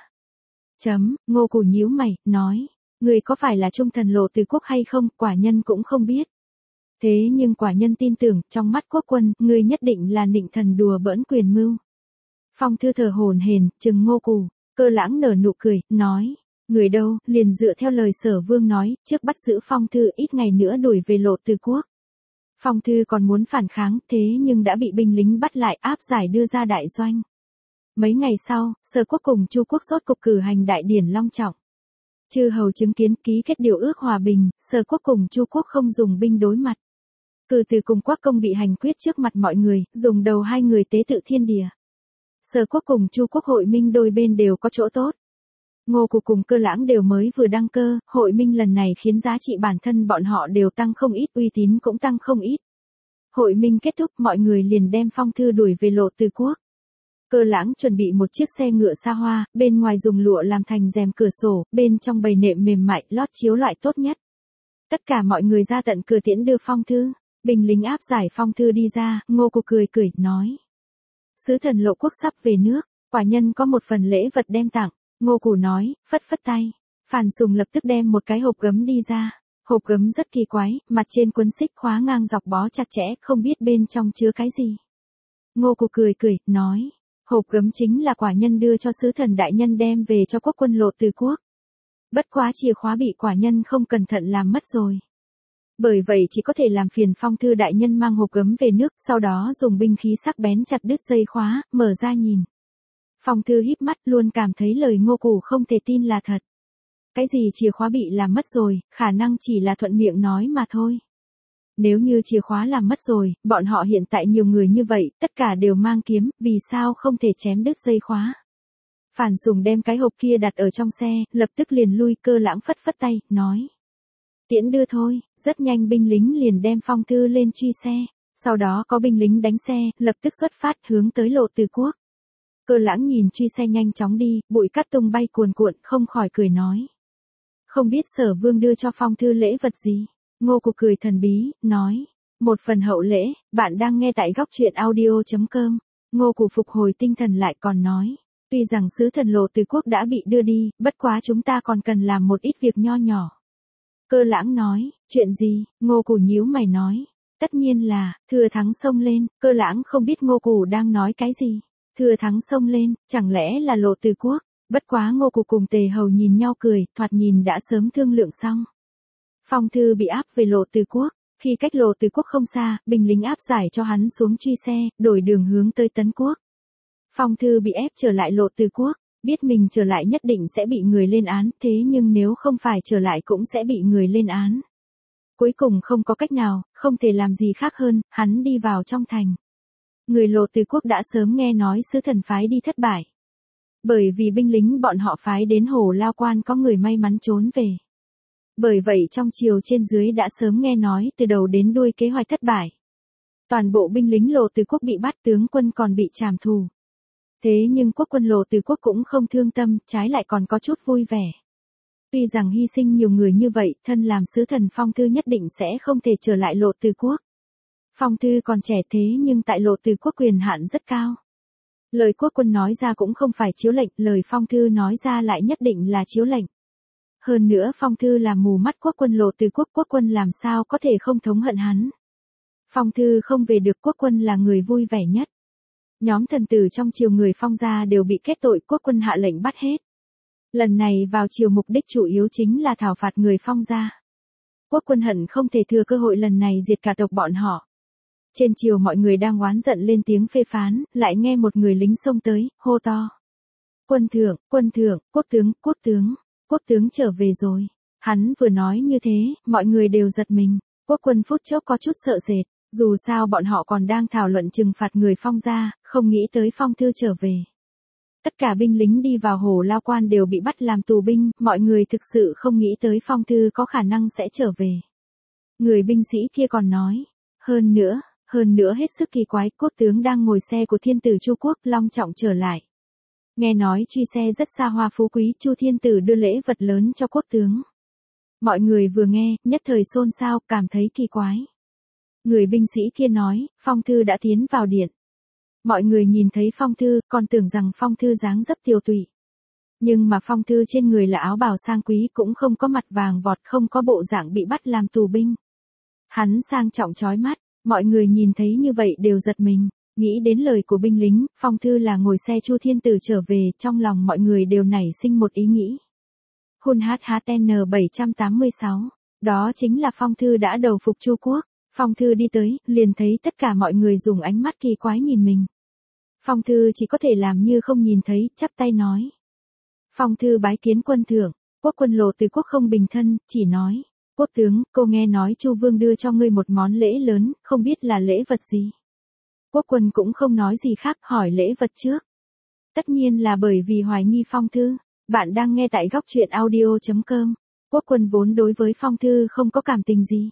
Chấm, Ngô Cù nhíu mày, nói. Ngươi có phải là trung thần Lộ Từ Quốc hay không, quả nhân cũng không biết. Thế nhưng quả nhân tin tưởng, trong mắt quốc quân, ngươi nhất định là nịnh thần đùa bỡn quyền mưu. Phong Thư thở hổn hển, trừng Ngô Cù, Cơ Lãng nở nụ cười, nói, người đâu, liền dựa theo lời Sở Vương nói, trước bắt giữ Phong Thư ít ngày nữa đuổi về Lộ Từ Quốc. Phong Thư còn muốn phản kháng, thế nhưng đã bị binh lính bắt lại áp giải đưa ra đại doanh. Mấy ngày sau, Sở Quốc cùng Chu Quốc sốt cục cử hành đại điển long trọng. Chư hầu chứng kiến ký kết điều ước hòa bình, Sở Quốc cùng Chu Quốc không dùng binh đối mặt. Cử từ cùng Quách Công bị hành quyết trước mặt mọi người, dùng đầu hai người tế tự thiên địa. Sở Quốc cùng Chu Quốc hội minh đôi bên đều có chỗ tốt. Ngô Cù cùng Cơ Lãng đều mới vừa đăng cơ, hội minh lần này khiến giá trị bản thân bọn họ đều tăng không ít, uy tín cũng tăng không ít. Hội minh kết thúc, mọi người liền đem Phong Thư đuổi về Lộ Từ Quốc. Cơ Lãng chuẩn bị một chiếc xe ngựa xa hoa, bên ngoài dùng lụa làm thành rèm cửa sổ, bên trong bày nệm mềm mại, lót chiếu loại tốt nhất. Tất cả mọi người ra tận cửa tiễn đưa Phong Thư, binh lính áp giải Phong Thư đi ra, Ngô Cù cười cười, nói. Sứ thần Lộ Quốc sắp về nước, quả nhân có một phần lễ vật đem tặng. Ngô Cù nói, phất phất tay. Phàn Sùng lập tức đem một cái hộp gấm đi ra. Hộp gấm rất kỳ quái, mặt trên quấn xích khóa ngang dọc bó chặt chẽ, không biết bên trong chứa cái gì. Ngô Cù cười cười, nói, hộp gấm chính là quả nhân đưa cho sứ thần đại nhân đem về cho quốc quân Lộ Từ Quốc. Bất quá chìa khóa bị quả nhân không cẩn thận làm mất rồi. Bởi vậy chỉ có thể làm phiền Phong Thư đại nhân mang hộp gấm về nước, sau đó dùng binh khí sắc bén chặt đứt dây khóa, mở ra nhìn. Phong Thư híp mắt, luôn cảm thấy lời Ngô Cù không thể tin là thật. Cái gì chìa khóa bị làm mất rồi, khả năng chỉ là thuận miệng nói mà thôi. Nếu như chìa khóa làm mất rồi, bọn họ hiện tại nhiều người như vậy, tất cả đều mang kiếm, vì sao không thể chém đứt dây khóa. Phàn Sùng đem cái hộp kia đặt ở trong xe, lập tức liền lui. Cơ Lãng phất phất tay, nói. Tiễn đưa thôi, rất nhanh binh lính liền đem Phong Thư lên truy xe. Sau đó có binh lính đánh xe, lập tức xuất phát hướng tới Lộ Từ Quốc. Cơ Lãng nhìn truy xe nhanh chóng đi, bụi cát tung bay cuồn cuộn, không khỏi cười nói. Không biết Sở Vương đưa cho Phong Thư lễ vật gì? Ngô Cù cười thần bí, nói. Một phần hậu lễ, bạn đang nghe tại góc truyện audio chấm com. Ngô Cù phục hồi tinh thần lại còn nói. Tuy rằng sứ thần Lộ Từ Quốc đã bị đưa đi, bất quá chúng ta còn cần làm một ít việc nho nhỏ. Cơ Lãng nói, chuyện gì? Ngô Cù nhíu mày nói. Tất nhiên là, thừa thắng xông lên. Cơ Lãng không biết Ngô Cù đang nói cái gì. Thừa thắng xông lên, chẳng lẽ là Lộ Từ Quốc? Bất quá Ngô Cù cùng Tề Hầu nhìn nhau cười, thoạt nhìn đã sớm thương lượng xong. Phong Thư bị áp về Lộ Từ Quốc, khi cách Lộ Từ Quốc không xa, binh lính áp giải cho hắn xuống truy xe, đổi đường hướng tới Tấn Quốc. Phong Thư bị ép trở lại Lộ Từ Quốc, biết mình trở lại nhất định sẽ bị người lên án, thế nhưng nếu không phải trở lại cũng sẽ bị người lên án. Cuối cùng không có cách nào, không thể làm gì khác hơn, hắn đi vào trong thành. Người Lộ Từ Quốc đã sớm nghe nói sứ thần phái đi thất bại. Bởi vì binh lính bọn họ phái đến Hồ Lao Quan có người may mắn trốn về. Bởi vậy trong triều trên dưới đã sớm nghe nói từ đầu đến đuôi kế hoạch thất bại. Toàn bộ binh lính Lộ Từ Quốc bị bắt, tướng quân còn bị trảm thù. Thế nhưng quốc quân Lộ Từ Quốc cũng không thương tâm, trái lại còn có chút vui vẻ. Tuy rằng hy sinh nhiều người như vậy, thân làm sứ thần Phong Thư nhất định sẽ không thể trở lại Lộ Từ Quốc. Phong Thư còn trẻ thế nhưng tại Lộ Từ Quốc quyền hạn rất cao. Lời quốc quân nói ra cũng không phải chiếu lệnh, lời Phong Thư nói ra lại nhất định là chiếu lệnh. Hơn nữa Phong Thư là mù mắt quốc quân Lộ Từ Quốc, quốc quân làm sao có thể không thống hận hắn. Phong Thư không về được, quốc quân là người vui vẻ nhất. Nhóm thần tử trong triều người Phong gia đều bị kết tội, quốc quân hạ lệnh bắt hết. Lần này vào triều mục đích chủ yếu chính là thảo phạt người Phong gia. Quốc quân hận không thể thừa cơ hội lần này diệt cả tộc bọn họ. Trên triều mọi người đang oán giận lên tiếng phê phán, lại nghe một người lính xông tới, hô to. Quân thượng, quân thượng, quốc tướng, quốc tướng, quốc tướng trở về rồi. Hắn vừa nói như thế, mọi người đều giật mình. Quốc quân phút chốc có chút sợ sệt, dù sao bọn họ còn đang thảo luận trừng phạt người Phong gia, không nghĩ tới Phong Thư trở về. Tất cả binh lính đi vào Hồ Lao Quan đều bị bắt làm tù binh, mọi người thực sự không nghĩ tới Phong Thư có khả năng sẽ trở về. Người binh sĩ kia còn nói, hơn nữa, hơn nữa hết sức kỳ quái, quốc tướng đang ngồi xe của thiên tử Chu Quốc long trọng trở lại. Nghe nói truy xe rất xa hoa phú quý, Chu thiên tử đưa lễ vật lớn cho quốc tướng. Mọi người vừa nghe, nhất thời xôn xao, cảm thấy kỳ quái. Người binh sĩ kia nói, Phong Thư đã tiến vào điện. Mọi người nhìn thấy Phong Thư, còn tưởng rằng Phong Thư dáng dấp tiều tụy. Nhưng mà Phong Thư trên người là áo bào sang quý, cũng không có mặt vàng vọt, không có bộ dạng bị bắt làm tù binh. Hắn sang trọng chói mắt, mọi người nhìn thấy như vậy đều giật mình. Nghĩ đến lời của binh lính, phong thư là ngồi xe Chu Thiên Tử trở về, trong lòng mọi người đều nảy sinh một ý nghĩ. Hun hát hát en bảy tám sáu, đó chính là phong thư đã đầu phục Chu quốc. Phong thư đi tới, liền thấy tất cả mọi người dùng ánh mắt kỳ quái nhìn mình. Phong thư chỉ có thể làm như không nhìn thấy, chắp tay nói. Phong thư bái kiến quân thượng, quốc quân Lộ Từ Quốc không bình thân, chỉ nói. Quốc tướng, cô nghe nói Chu vương đưa cho ngươi một món lễ lớn, không biết là lễ vật gì. Quốc quân cũng không nói gì khác, hỏi lễ vật trước. Tất nhiên là bởi vì hoài nghi phong thư. Bạn đang nghe tại góc truyện audio chấm com. Quốc quân vốn đối với phong thư không có cảm tình gì.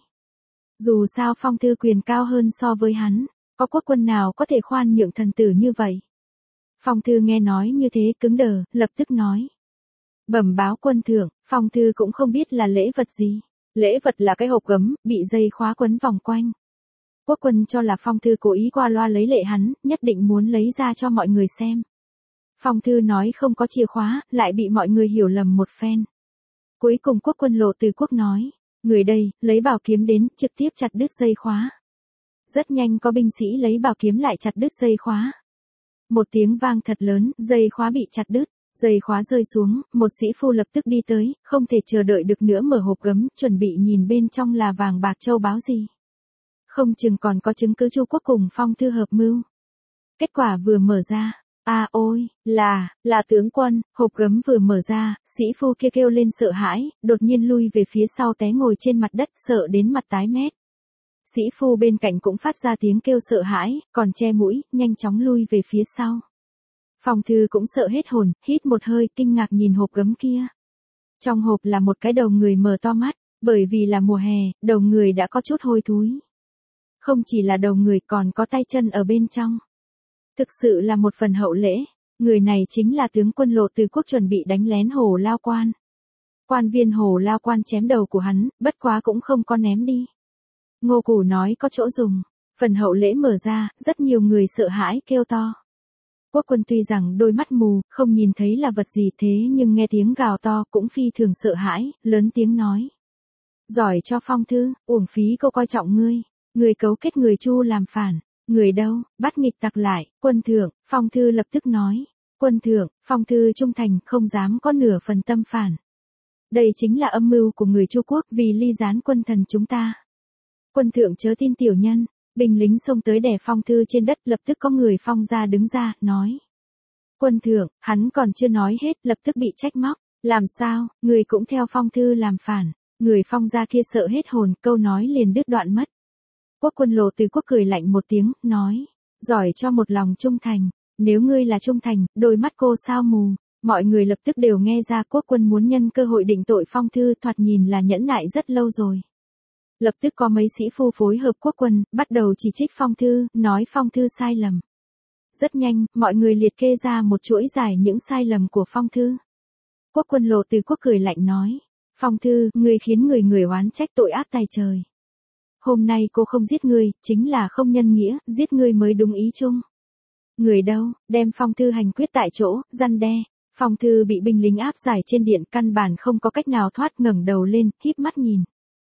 Dù sao phong thư quyền cao hơn so với hắn, có quốc quân nào có thể khoan nhượng thần tử như vậy. Phong thư nghe nói như thế cứng đờ, lập tức nói. Bẩm báo quân thượng, phong thư cũng không biết là lễ vật gì. Lễ vật là cái hộp gấm, bị dây khóa quấn vòng quanh. Quốc quân cho là phong thư cố ý qua loa lấy lệ hắn, nhất định muốn lấy ra cho mọi người xem. Phong thư nói không có chìa khóa, lại bị mọi người hiểu lầm một phen. Cuối cùng quốc quân Lộ Từ Quốc nói, người đây, lấy bảo kiếm đến, trực tiếp chặt đứt dây khóa. Rất nhanh có binh sĩ lấy bảo kiếm lại chặt đứt dây khóa. Một tiếng vang thật lớn, dây khóa bị chặt đứt, dây khóa rơi xuống, một sĩ phu lập tức đi tới, không thể chờ đợi được nữa mở hộp gấm, chuẩn bị nhìn bên trong là vàng bạc châu báu gì. Không chừng còn có chứng cứ Chu quốc cùng phong thư hợp mưu. Kết quả vừa mở ra. À ôi, là, là tướng quân, hộp gấm vừa mở ra, sĩ phu kia kêu lên sợ hãi, đột nhiên lui về phía sau té ngồi trên mặt đất sợ đến mặt tái mét. Sĩ phu bên cạnh cũng phát ra tiếng kêu sợ hãi, còn che mũi, nhanh chóng lui về phía sau. Phong thư cũng sợ hết hồn, hít một hơi kinh ngạc nhìn hộp gấm kia. Trong hộp là một cái đầu người mở to mắt, bởi vì là mùa hè, đầu người đã có chút hôi thối. Không chỉ là đầu người còn có tay chân ở bên trong. Thực sự là một phần hậu lễ, người này chính là tướng quân Lộ Từ Quốc chuẩn bị đánh lén Hồ Lao Quan. Quan viên Hồ Lao Quan chém đầu của hắn, bất quá cũng không có ném đi. Ngô Củ nói có chỗ dùng, phần hậu lễ mở ra, rất nhiều người sợ hãi kêu to. Quốc quân tuy rằng đôi mắt mù, không nhìn thấy là vật gì thế nhưng nghe tiếng gào to cũng phi thường sợ hãi, lớn tiếng nói. Giỏi cho phong thư, uổng phí cô coi trọng ngươi, người cấu kết người Chu làm phản. Người đâu, bắt nghịch tặc lại, quân thượng, phong thư lập tức nói. Quân thượng, phong thư trung thành, không dám có nửa phần tâm phản. Đây chính là âm mưu của người Chu quốc vì ly gián quân thần chúng ta. Quân thượng chớ tin tiểu nhân, binh lính xông tới đè phong thư trên đất, lập tức có người phong ra đứng ra, nói. Quân thượng, hắn còn chưa nói hết, lập tức bị trách móc. Làm sao, người cũng theo phong thư làm phản. Người phong ra kia sợ hết hồn, câu nói liền đứt đoạn mất. Quốc quân Lộ Từ Quốc cười lạnh một tiếng, nói, giỏi cho một lòng trung thành, nếu ngươi là trung thành, đôi mắt cô sao mù, mọi người lập tức đều nghe ra quốc quân muốn nhân cơ hội định tội phong thư, thoạt nhìn là nhẫn nại rất lâu rồi. Lập tức có mấy sĩ phu phối hợp quốc quân, bắt đầu chỉ trích phong thư, nói phong thư sai lầm. Rất nhanh, mọi người liệt kê ra một chuỗi dài những sai lầm của phong thư. Quốc quân Lộ Từ Quốc cười lạnh nói, phong thư, ngươi khiến người người oán trách tội ác tày trời. Hôm nay cô không giết ngươi, chính là không nhân nghĩa, giết ngươi mới đúng ý chung. Người đâu, đem phong thư hành quyết tại chỗ, răn đe. Phong thư bị binh lính áp giải trên điện, căn bản không có cách nào thoát, ngẩng đầu lên, híp mắt nhìn.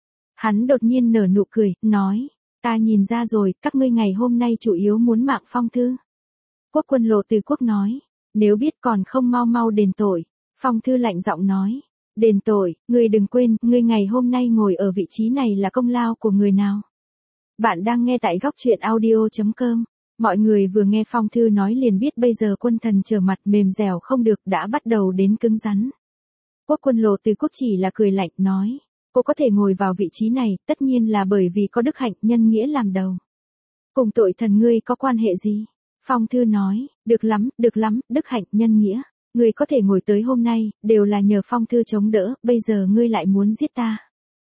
Hắn đột nhiên nở nụ cười, nói, ta nhìn ra rồi, các ngươi ngày hôm nay chủ yếu muốn mạng phong thư. Quốc quân Lộ Từ Quốc nói, nếu biết còn không mau mau đền tội. Phong thư lạnh giọng nói. Đền tội, ngươi đừng quên, ngươi ngày hôm nay ngồi ở vị trí này là công lao của người nào. Bạn đang nghe tại góc truyện audio chấm com. Mọi người vừa nghe phong thư nói liền biết bây giờ quân thần trở mặt mềm dẻo không được, đã bắt đầu đến cứng rắn. Quốc quân Lộ Từ Quốc chỉ là cười lạnh nói, cô có thể ngồi vào vị trí này, tất nhiên là bởi vì có đức hạnh nhân nghĩa làm đầu. Cùng tội thần ngươi có quan hệ gì? Phong thư nói, được lắm, được lắm, đức hạnh nhân nghĩa. Ngươi có thể ngồi tới hôm nay, đều là nhờ phong thư chống đỡ, bây giờ ngươi lại muốn giết ta.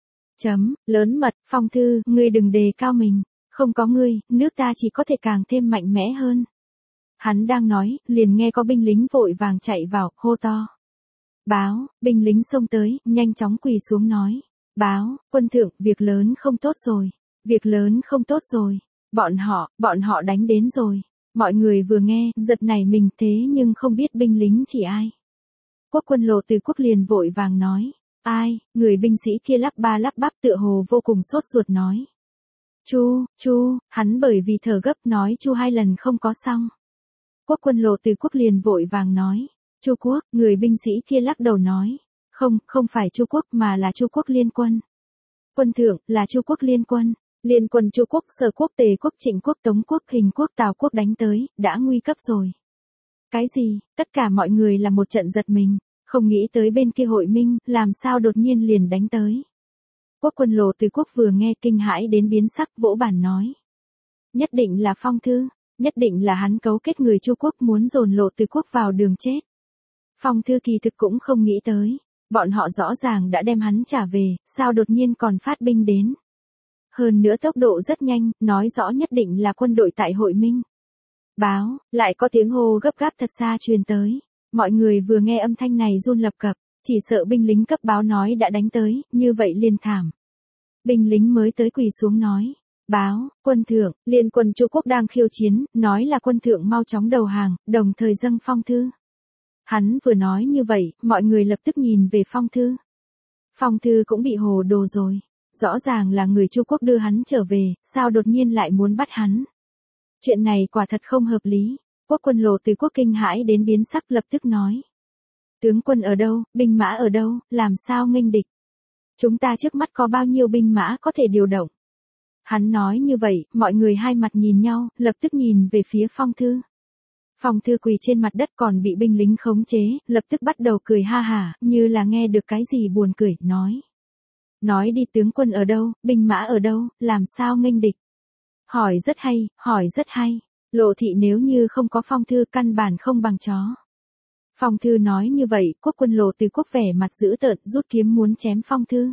Chấm, lớn mật, phong thư, ngươi đừng đề cao mình, không có ngươi, nước ta chỉ có thể càng thêm mạnh mẽ hơn. Hắn đang nói, liền nghe có binh lính vội vàng chạy vào, hô to. Báo, binh lính xông tới, nhanh chóng quỳ xuống nói. Báo, quân thượng, việc lớn không tốt rồi, việc lớn không tốt rồi, bọn họ, bọn họ đánh đến rồi. Mọi người vừa nghe, giật nảy mình thế nhưng không biết binh lính chỉ ai. Quốc quân Lộ Từ Quốc liền vội vàng nói. Ai, người binh sĩ kia lắp ba lắp bắp tựa hồ vô cùng sốt ruột nói. Chu, Chu, hắn bởi vì thở gấp nói Chu hai lần không có xong. Quốc quân Lộ Từ Quốc liền vội vàng nói, Chu Quốc, người binh sĩ kia lắc đầu nói, không, không phải Chu Quốc mà là Chu Quốc Liên Quân. Quân thượng, là Chu Quốc Liên Quân. Liên quân Chu Quốc, Sở Quốc, Tề Quốc, Trịnh Quốc, Tống Quốc, Hình Quốc, Tào Quốc đánh tới, đã nguy cấp rồi. Cái gì? Tất cả mọi người là một trận giật mình, không nghĩ tới bên kia hội minh, làm sao đột nhiên liền đánh tới. Quốc quân Lộ Từ Quốc vừa nghe kinh hãi đến biến sắc, vỗ bàn nói. Nhất định là Phong Thư, nhất định là hắn cấu kết người Chu Quốc muốn dồn Lộ Từ Quốc vào đường chết. Phong Thư kỳ thực cũng không nghĩ tới, bọn họ rõ ràng đã đem hắn trả về, sao đột nhiên còn phát binh đến. Hơn nữa tốc độ rất nhanh, nói rõ nhất định là quân đội tại hội minh. Báo, lại có tiếng hô gấp gáp thật xa truyền tới. Mọi người vừa nghe âm thanh này run lập cập, chỉ sợ binh lính cấp báo nói đã đánh tới, như vậy liền thảm. Binh lính mới tới quỳ xuống nói. Báo, quân thượng, liên quân Chu Quốc đang khiêu chiến, nói là quân thượng mau chóng đầu hàng, đồng thời dâng Phong Thư. Hắn vừa nói như vậy, mọi người lập tức nhìn về Phong Thư. Phong Thư cũng bị hồ đồ rồi. Rõ ràng là người Chu Quốc đưa hắn trở về, sao đột nhiên lại muốn bắt hắn. Chuyện này quả thật không hợp lý. Quốc quân Lộ Từ Quốc kinh hãi đến biến sắc lập tức nói. Tướng quân ở đâu, binh mã ở đâu, làm sao nghênh địch. Chúng ta trước mắt có bao nhiêu binh mã có thể điều động. Hắn nói như vậy, mọi người hai mặt nhìn nhau, lập tức nhìn về phía Phong Thư. Phong Thư quỳ trên mặt đất còn bị binh lính khống chế, lập tức bắt đầu cười ha hả, như là nghe được cái gì buồn cười, nói. Nói đi tướng quân ở đâu, binh mã ở đâu, làm sao nghênh địch. Hỏi rất hay, hỏi rất hay. Lộ thị nếu như không có Phong Thư căn bản không bằng chó. Phong Thư nói như vậy, quốc quân Lộ Từ Quốc vẻ mặt dữ tợn rút kiếm muốn chém Phong Thư.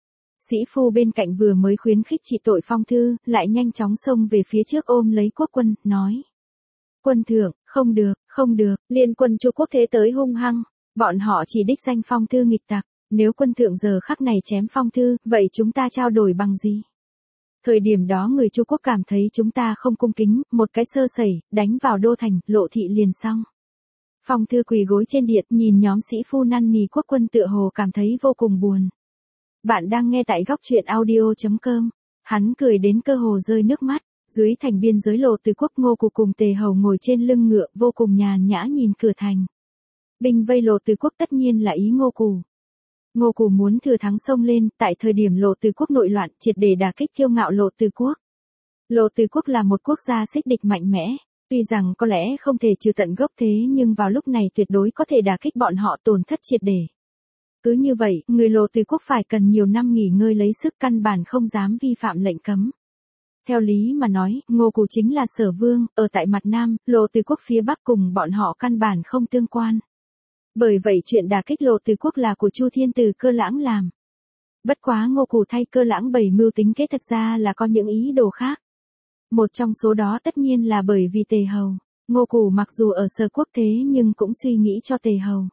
Sĩ phu bên cạnh vừa mới khuyến khích trị tội Phong Thư, lại nhanh chóng xông về phía trước ôm lấy quốc quân, nói. Quân thượng, không được, không được, liên quân Chu Quốc thế tới hung hăng, bọn họ chỉ đích danh Phong Thư nghịch tặc, nếu quân thượng giờ khắc này chém Phong Thư, vậy chúng ta trao đổi bằng gì? Thời điểm đó người Chu Quốc cảm thấy chúng ta không cung kính, một cái sơ sẩy, đánh vào đô thành, Lộ thị liền xong. Phong Thư quỳ gối trên điện, nhìn nhóm sĩ phu năn nỉ quốc quân tựa hồ cảm thấy vô cùng buồn. Bạn đang nghe tại góc truyện audio chấm com, hắn cười đến cơ hồ rơi nước mắt, dưới thành biên giới Lộ Từ Quốc Ngô Cù cùng Tề Hầu ngồi trên lưng ngựa vô cùng nhàn nhã nhìn cửa thành. Binh vây Lộ Từ Quốc tất nhiên là ý Ngô Cù. Ngô Cù muốn thừa thắng xông lên, tại thời điểm Lộ Từ Quốc nội loạn, triệt để đả kích kiêu ngạo Lộ Từ Quốc. Lộ Từ Quốc là một quốc gia xích địch mạnh mẽ, tuy rằng có lẽ không thể trừ tận gốc thế nhưng vào lúc này tuyệt đối có thể đả kích bọn họ tổn thất triệt để. Cứ như vậy, người Lộ Từ Quốc phải cần nhiều năm nghỉ ngơi lấy sức căn bản không dám vi phạm lệnh cấm. Theo lý mà nói, Ngô Cù chính là Sở Vương, ở tại mặt Nam, Lộ Từ Quốc phía Bắc cùng bọn họ căn bản không tương quan. Bởi vậy chuyện đả kích Lộ Từ Quốc là của Chu Thiên từ Cơ Lãng làm. Bất quá Ngô Cù thay Cơ Lãng bày mưu tính kế thật ra là có những ý đồ khác. Một trong số đó tất nhiên là bởi vì Tề Hầu. Ngô Cù mặc dù ở Sở Quốc thế nhưng cũng suy nghĩ cho Tề Hầu.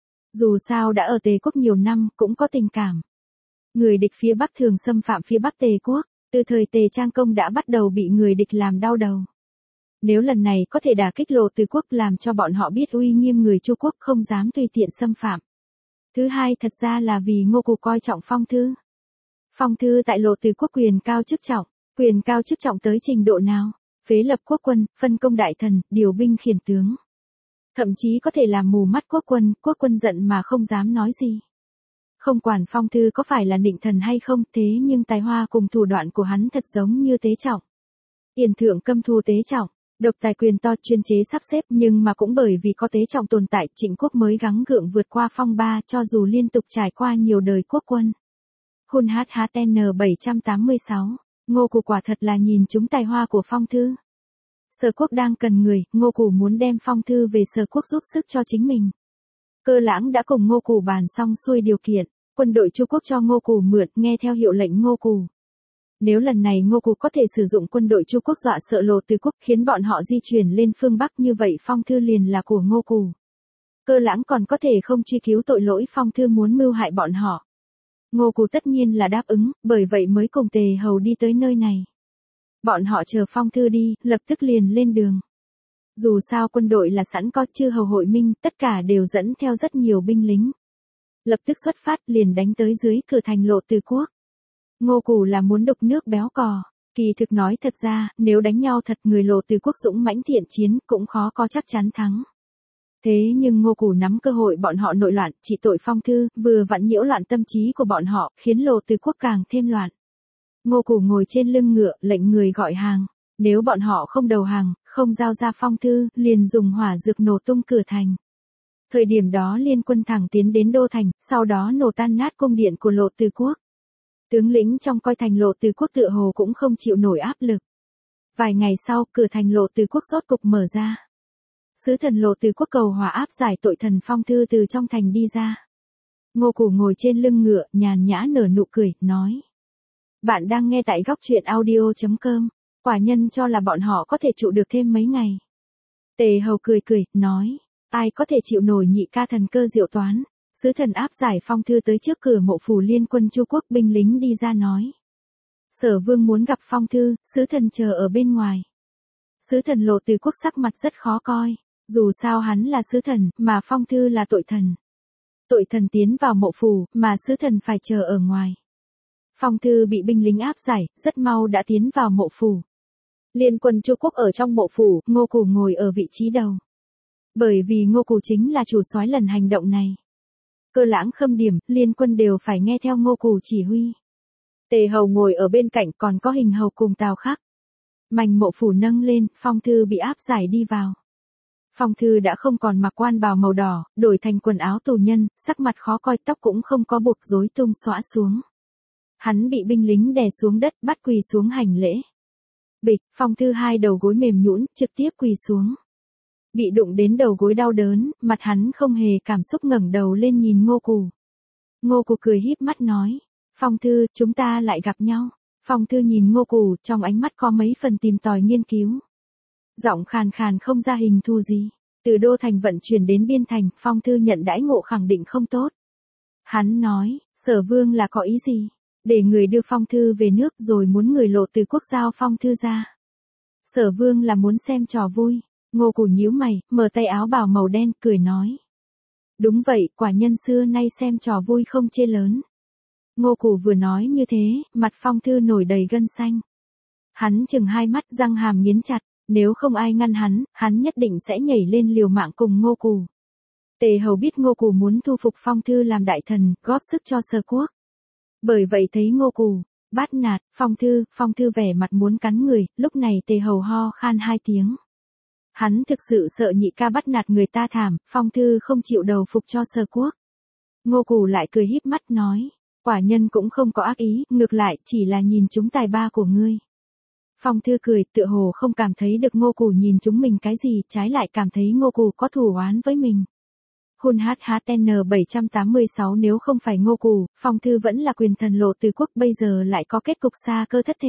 Dù sao đã ở Tề Quốc nhiều năm cũng có tình cảm. Người địch phía Bắc thường xâm phạm phía Bắc Tề Quốc, từ thời Tề Trang Công đã bắt đầu bị người địch làm đau đầu. Nếu lần này có thể đả kích Lộ Từ Quốc làm cho bọn họ biết uy nghiêm người Chu Quốc không dám tùy tiện xâm phạm. Thứ hai thật ra là vì Ngô Cù coi trọng Phong Thư. Phong Thư tại Lộ Từ Quốc quyền cao chức trọng, quyền cao chức trọng tới trình độ nào? Phế lập quốc quân, phân công đại thần, điều binh khiển tướng. Thậm chí có thể làm mù mắt quốc quân, quốc quân giận mà không dám nói gì. Không quản Phong Thư có phải là nịnh thần hay không, thế nhưng tài hoa cùng thủ đoạn của hắn thật giống như Tế Trọng. Yển thượng câm thu Tế Trọng, độc tài quyền to chuyên chế sắp xếp, nhưng mà cũng bởi vì có Tế Trọng tồn tại, Trịnh Quốc mới gắng gượng vượt qua phong ba, cho dù liên tục trải qua nhiều đời quốc quân. Hun hát hát en bảy tám sáu, Ngô Cù quả thật là nhìn chúng tài hoa của Phong Thư. Sở Quốc đang cần người, Ngô Cù muốn đem Phong Thư về Sở Quốc giúp sức cho chính mình. Cơ Lãng đã cùng Ngô Cù bàn xong xuôi điều kiện, quân đội Chu Quốc cho Ngô Cù mượn, nghe theo hiệu lệnh Ngô Cù. Nếu lần này Ngô Cù có thể sử dụng quân đội Chu Quốc dọa sợ Lộ Từ Quốc khiến bọn họ di chuyển lên phương Bắc như vậy Phong Thư liền là của Ngô Cù. Cơ Lãng còn có thể không truy cứu tội lỗi Phong Thư muốn mưu hại bọn họ. Ngô Cù tất nhiên là đáp ứng, bởi vậy mới cùng Tề Hầu đi tới nơi này. Bọn họ chờ Phong Thư đi, lập tức liền lên đường. Dù sao quân đội là sẵn có, chư hầu hội minh, tất cả đều dẫn theo rất nhiều binh lính. Lập tức xuất phát liền đánh tới dưới cửa thành Lộ Từ Quốc. Ngô Cù là muốn đục nước béo cò. Kỳ thực nói thật ra, nếu đánh nhau thật người Lộ Từ Quốc dũng mãnh thiện chiến cũng khó có chắc chắn thắng. Thế nhưng Ngô Cù nắm cơ hội bọn họ nội loạn, trị tội Phong Thư, vừa vặn nhiễu loạn tâm trí của bọn họ, khiến Lộ Từ Quốc càng thêm loạn. Ngô Cù ngồi trên lưng ngựa, lệnh người gọi hàng. Nếu bọn họ không đầu hàng, không giao ra Phong Thư, liền dùng hỏa dược nổ tung cửa thành. Thời điểm đó liên quân thẳng tiến đến đô thành, sau đó nổ tan nát cung điện của Lộ Từ Quốc. Tướng lĩnh trong coi thành Lộ Từ Quốc tựa hồ cũng không chịu nổi áp lực. Vài ngày sau, cửa thành Lộ Từ Quốc rốt cục mở ra. Sứ thần Lộ Từ Quốc cầu hòa áp giải tội thần Phong Thư từ trong thành đi ra. Ngô Cù ngồi trên lưng ngựa, nhàn nhã nở nụ cười, nói. Bạn đang nghe tại góc truyện audio chấm com, quả nhân cho là bọn họ có thể trụ được thêm mấy ngày. Tề Hầu cười cười, nói. Ai có thể chịu nổi nhị ca thần cơ diệu toán. Sứ thần áp giải Phong Thư tới trước cửa mộ phủ liên quân Chu Quốc, binh lính đi ra nói. Sở Vương muốn gặp Phong Thư, sứ thần chờ ở bên ngoài. Sứ thần Lộ Từ Quốc sắc mặt rất khó coi, dù sao hắn là sứ thần, mà Phong Thư là tội thần. Tội thần tiến vào mộ phủ, mà sứ thần phải chờ ở ngoài. Phong Thư bị binh lính áp giải, rất mau đã tiến vào mộ phủ. Liên quân Chu Quốc ở trong mộ phủ, Ngô Cù ngồi ở vị trí đầu. Bởi vì Ngô Cù chính là chủ soái lần hành động này. Cơ Lãng Khâm Điểm, liên quân đều phải nghe theo Ngô Cù chỉ huy. Tề Hầu ngồi ở bên cạnh, còn có Hình Hầu cùng Tào Khắc. Mảnh mộ phủ nâng lên, Phong Thư bị áp giải đi vào. Phong Thư đã không còn mặc quan bào màu đỏ, đổi thành quần áo tù nhân, sắc mặt khó coi, tóc cũng không có buộc rối tung xõa xuống. Hắn bị binh lính đè xuống đất, bắt quỳ xuống hành lễ. Bịch, Phong Thư hai đầu gối mềm nhũn, trực tiếp quỳ xuống. Bị đụng đến đầu gối đau đớn, mặt hắn không hề cảm xúc, ngẩng đầu lên nhìn Ngô Cù. Ngô Cù cười híp mắt nói. Phong Thư, chúng ta lại gặp nhau. Phong Thư nhìn Ngô Cù, trong ánh mắt có mấy phần tìm tòi nghiên cứu. Giọng khàn khàn không ra hình thù gì. Từ đô thành vận chuyển đến biên thành, Phong Thư nhận đãi ngộ khẳng định không tốt. Hắn nói, Sở Vương là có ý gì? Để người đưa Phong Thư về nước rồi muốn người Lộ Từ Quốc giao Phong Thư ra. Sở Vương là muốn xem trò vui. Ngô Cù nhíu mày, mở tay áo bào màu đen, cười nói. Đúng vậy, quả nhân xưa nay xem trò vui không chê lớn. Ngô Cù vừa nói như thế, mặt Phong Thư nổi đầy gân xanh. Hắn chừng hai mắt, răng hàm nghiến chặt, nếu không ai ngăn hắn, hắn nhất định sẽ nhảy lên liều mạng cùng Ngô Cù. Tề Hầu biết Ngô Cù muốn thu phục Phong Thư làm đại thần, góp sức cho Sở Quốc. Bởi vậy thấy Ngô Cù bắt nạt Phong Thư, Phong Thư vẻ mặt muốn cắn người, lúc này Tề Hầu ho khan hai tiếng. Hắn thực sự sợ nhị ca bắt nạt người ta thảm, Phong Thư không chịu đầu phục cho Sở Quốc. Ngô Cù lại cười híp mắt nói, quả nhân cũng không có ác ý, ngược lại chỉ là nhìn chúng tài ba của ngươi. Phong Thư cười, tựa hồ không cảm thấy được Ngô Cù nhìn chúng mình cái gì, trái lại cảm thấy Ngô Cù có thù oán với mình. Hun hát hát en bảy tám sáu nếu không phải Ngô Cù, Phong Thư vẫn là quyền thần Lộ Từ Quốc, bây giờ lại có kết cục xa cơ thất thế.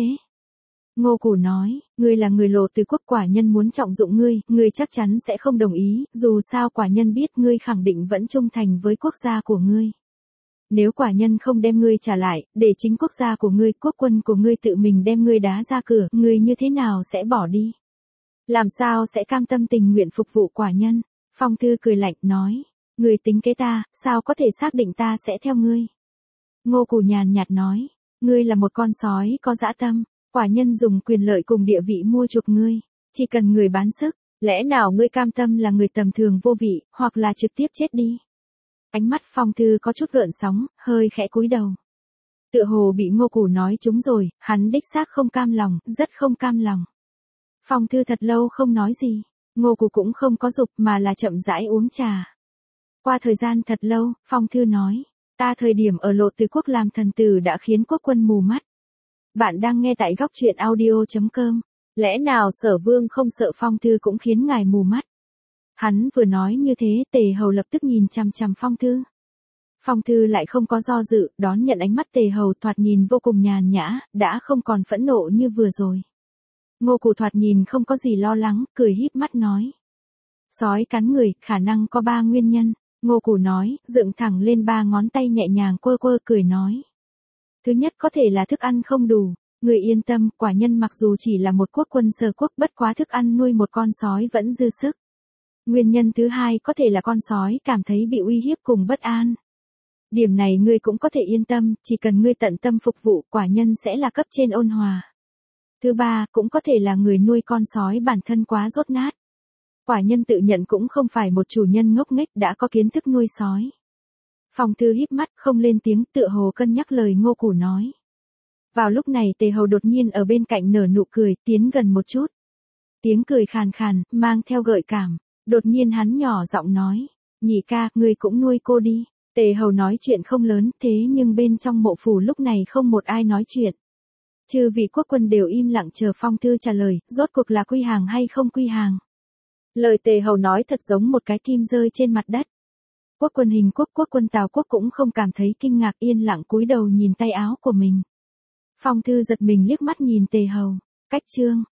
Ngô Cù nói, ngươi là người Lộ Từ Quốc, quả nhân muốn trọng dụng ngươi, ngươi chắc chắn sẽ không đồng ý, dù sao quả nhân biết ngươi khẳng định vẫn trung thành với quốc gia của ngươi. Nếu quả nhân không đem ngươi trả lại, để chính quốc gia của ngươi, quốc quân của ngươi tự mình đem ngươi đá ra cửa, ngươi như thế nào sẽ bỏ đi? Làm sao sẽ cam tâm tình nguyện phục vụ quả nhân? Phong Thư cười lạnh, nói, ngươi tính kế ta, sao có thể xác định ta sẽ theo ngươi? Ngô Cù nhàn nhạt nói, ngươi là một con sói có dã tâm, quả nhân dùng quyền lợi cùng địa vị mua chuộc ngươi, chỉ cần người bán sức, lẽ nào ngươi cam tâm là người tầm thường vô vị, hoặc là trực tiếp chết đi? Ánh mắt Phong Thư có chút gợn sóng, hơi khẽ cúi đầu. Tựa hồ bị Ngô Cù nói trúng rồi, hắn đích xác không cam lòng, rất không cam lòng. Phong Thư thật lâu không nói gì, Ngô Cù cũng không có dục mà là chậm rãi uống trà. Qua thời gian thật lâu, Phong Thư nói, ta thời điểm ở Lộ Từ Quốc làm thần tử đã khiến quốc quân mù mắt. Bạn đang nghe tại góc truyện audio chấm com, lẽ nào Sở Vương không sợ Phong Thư cũng khiến ngài mù mắt? Hắn vừa nói như thế, Tề Hầu lập tức nhìn chằm chằm Phong Thư. Phong Thư lại không có do dự, đón nhận ánh mắt Tề Hầu, thoạt nhìn vô cùng nhàn nhã, đã không còn phẫn nộ như vừa rồi. Ngô Cù thoạt nhìn không có gì lo lắng, cười híp mắt nói. Sói cắn người, khả năng có ba nguyên nhân. Ngô Cù nói, dựng thẳng lên ba ngón tay nhẹ nhàng quơ quơ, cười nói. Thứ nhất có thể là thức ăn không đủ. Người yên tâm, quả nhân mặc dù chỉ là một quốc quân Sở Quốc, bất quá thức ăn nuôi một con sói vẫn dư sức. Nguyên nhân thứ hai có thể là con sói cảm thấy bị uy hiếp cùng bất an. Điểm này ngươi cũng có thể yên tâm, chỉ cần ngươi tận tâm phục vụ, quả nhân sẽ là cấp trên ôn hòa. Thứ ba, cũng có thể là người nuôi con sói bản thân quá dốt nát. Quả nhân tự nhận cũng không phải một chủ nhân ngốc nghếch đã có kiến thức nuôi sói. Phong Thư híp mắt không lên tiếng, tựa hồ cân nhắc lời Ngô Củ nói. Vào lúc này Tề Hầu đột nhiên ở bên cạnh nở nụ cười, tiến gần một chút. Tiếng cười khàn khàn, mang theo gợi cảm. Đột nhiên hắn nhỏ giọng nói, nhị ca, ngươi cũng nuôi cô đi. Tề Hầu nói chuyện không lớn, thế nhưng bên trong mộ phủ lúc này không một ai nói chuyện. Chư vị quốc quân đều im lặng chờ Phong Thư trả lời, rốt cuộc là quy hàng hay không quy hàng. Lời Tề Hầu nói thật giống một cái kim rơi trên mặt đất. Quốc quân Hình Quốc, quốc quân Tào Quốc cũng không cảm thấy kinh ngạc, yên lặng cúi đầu nhìn tay áo của mình. Phong Thư giật mình liếc mắt nhìn Tề Hầu, cách chương.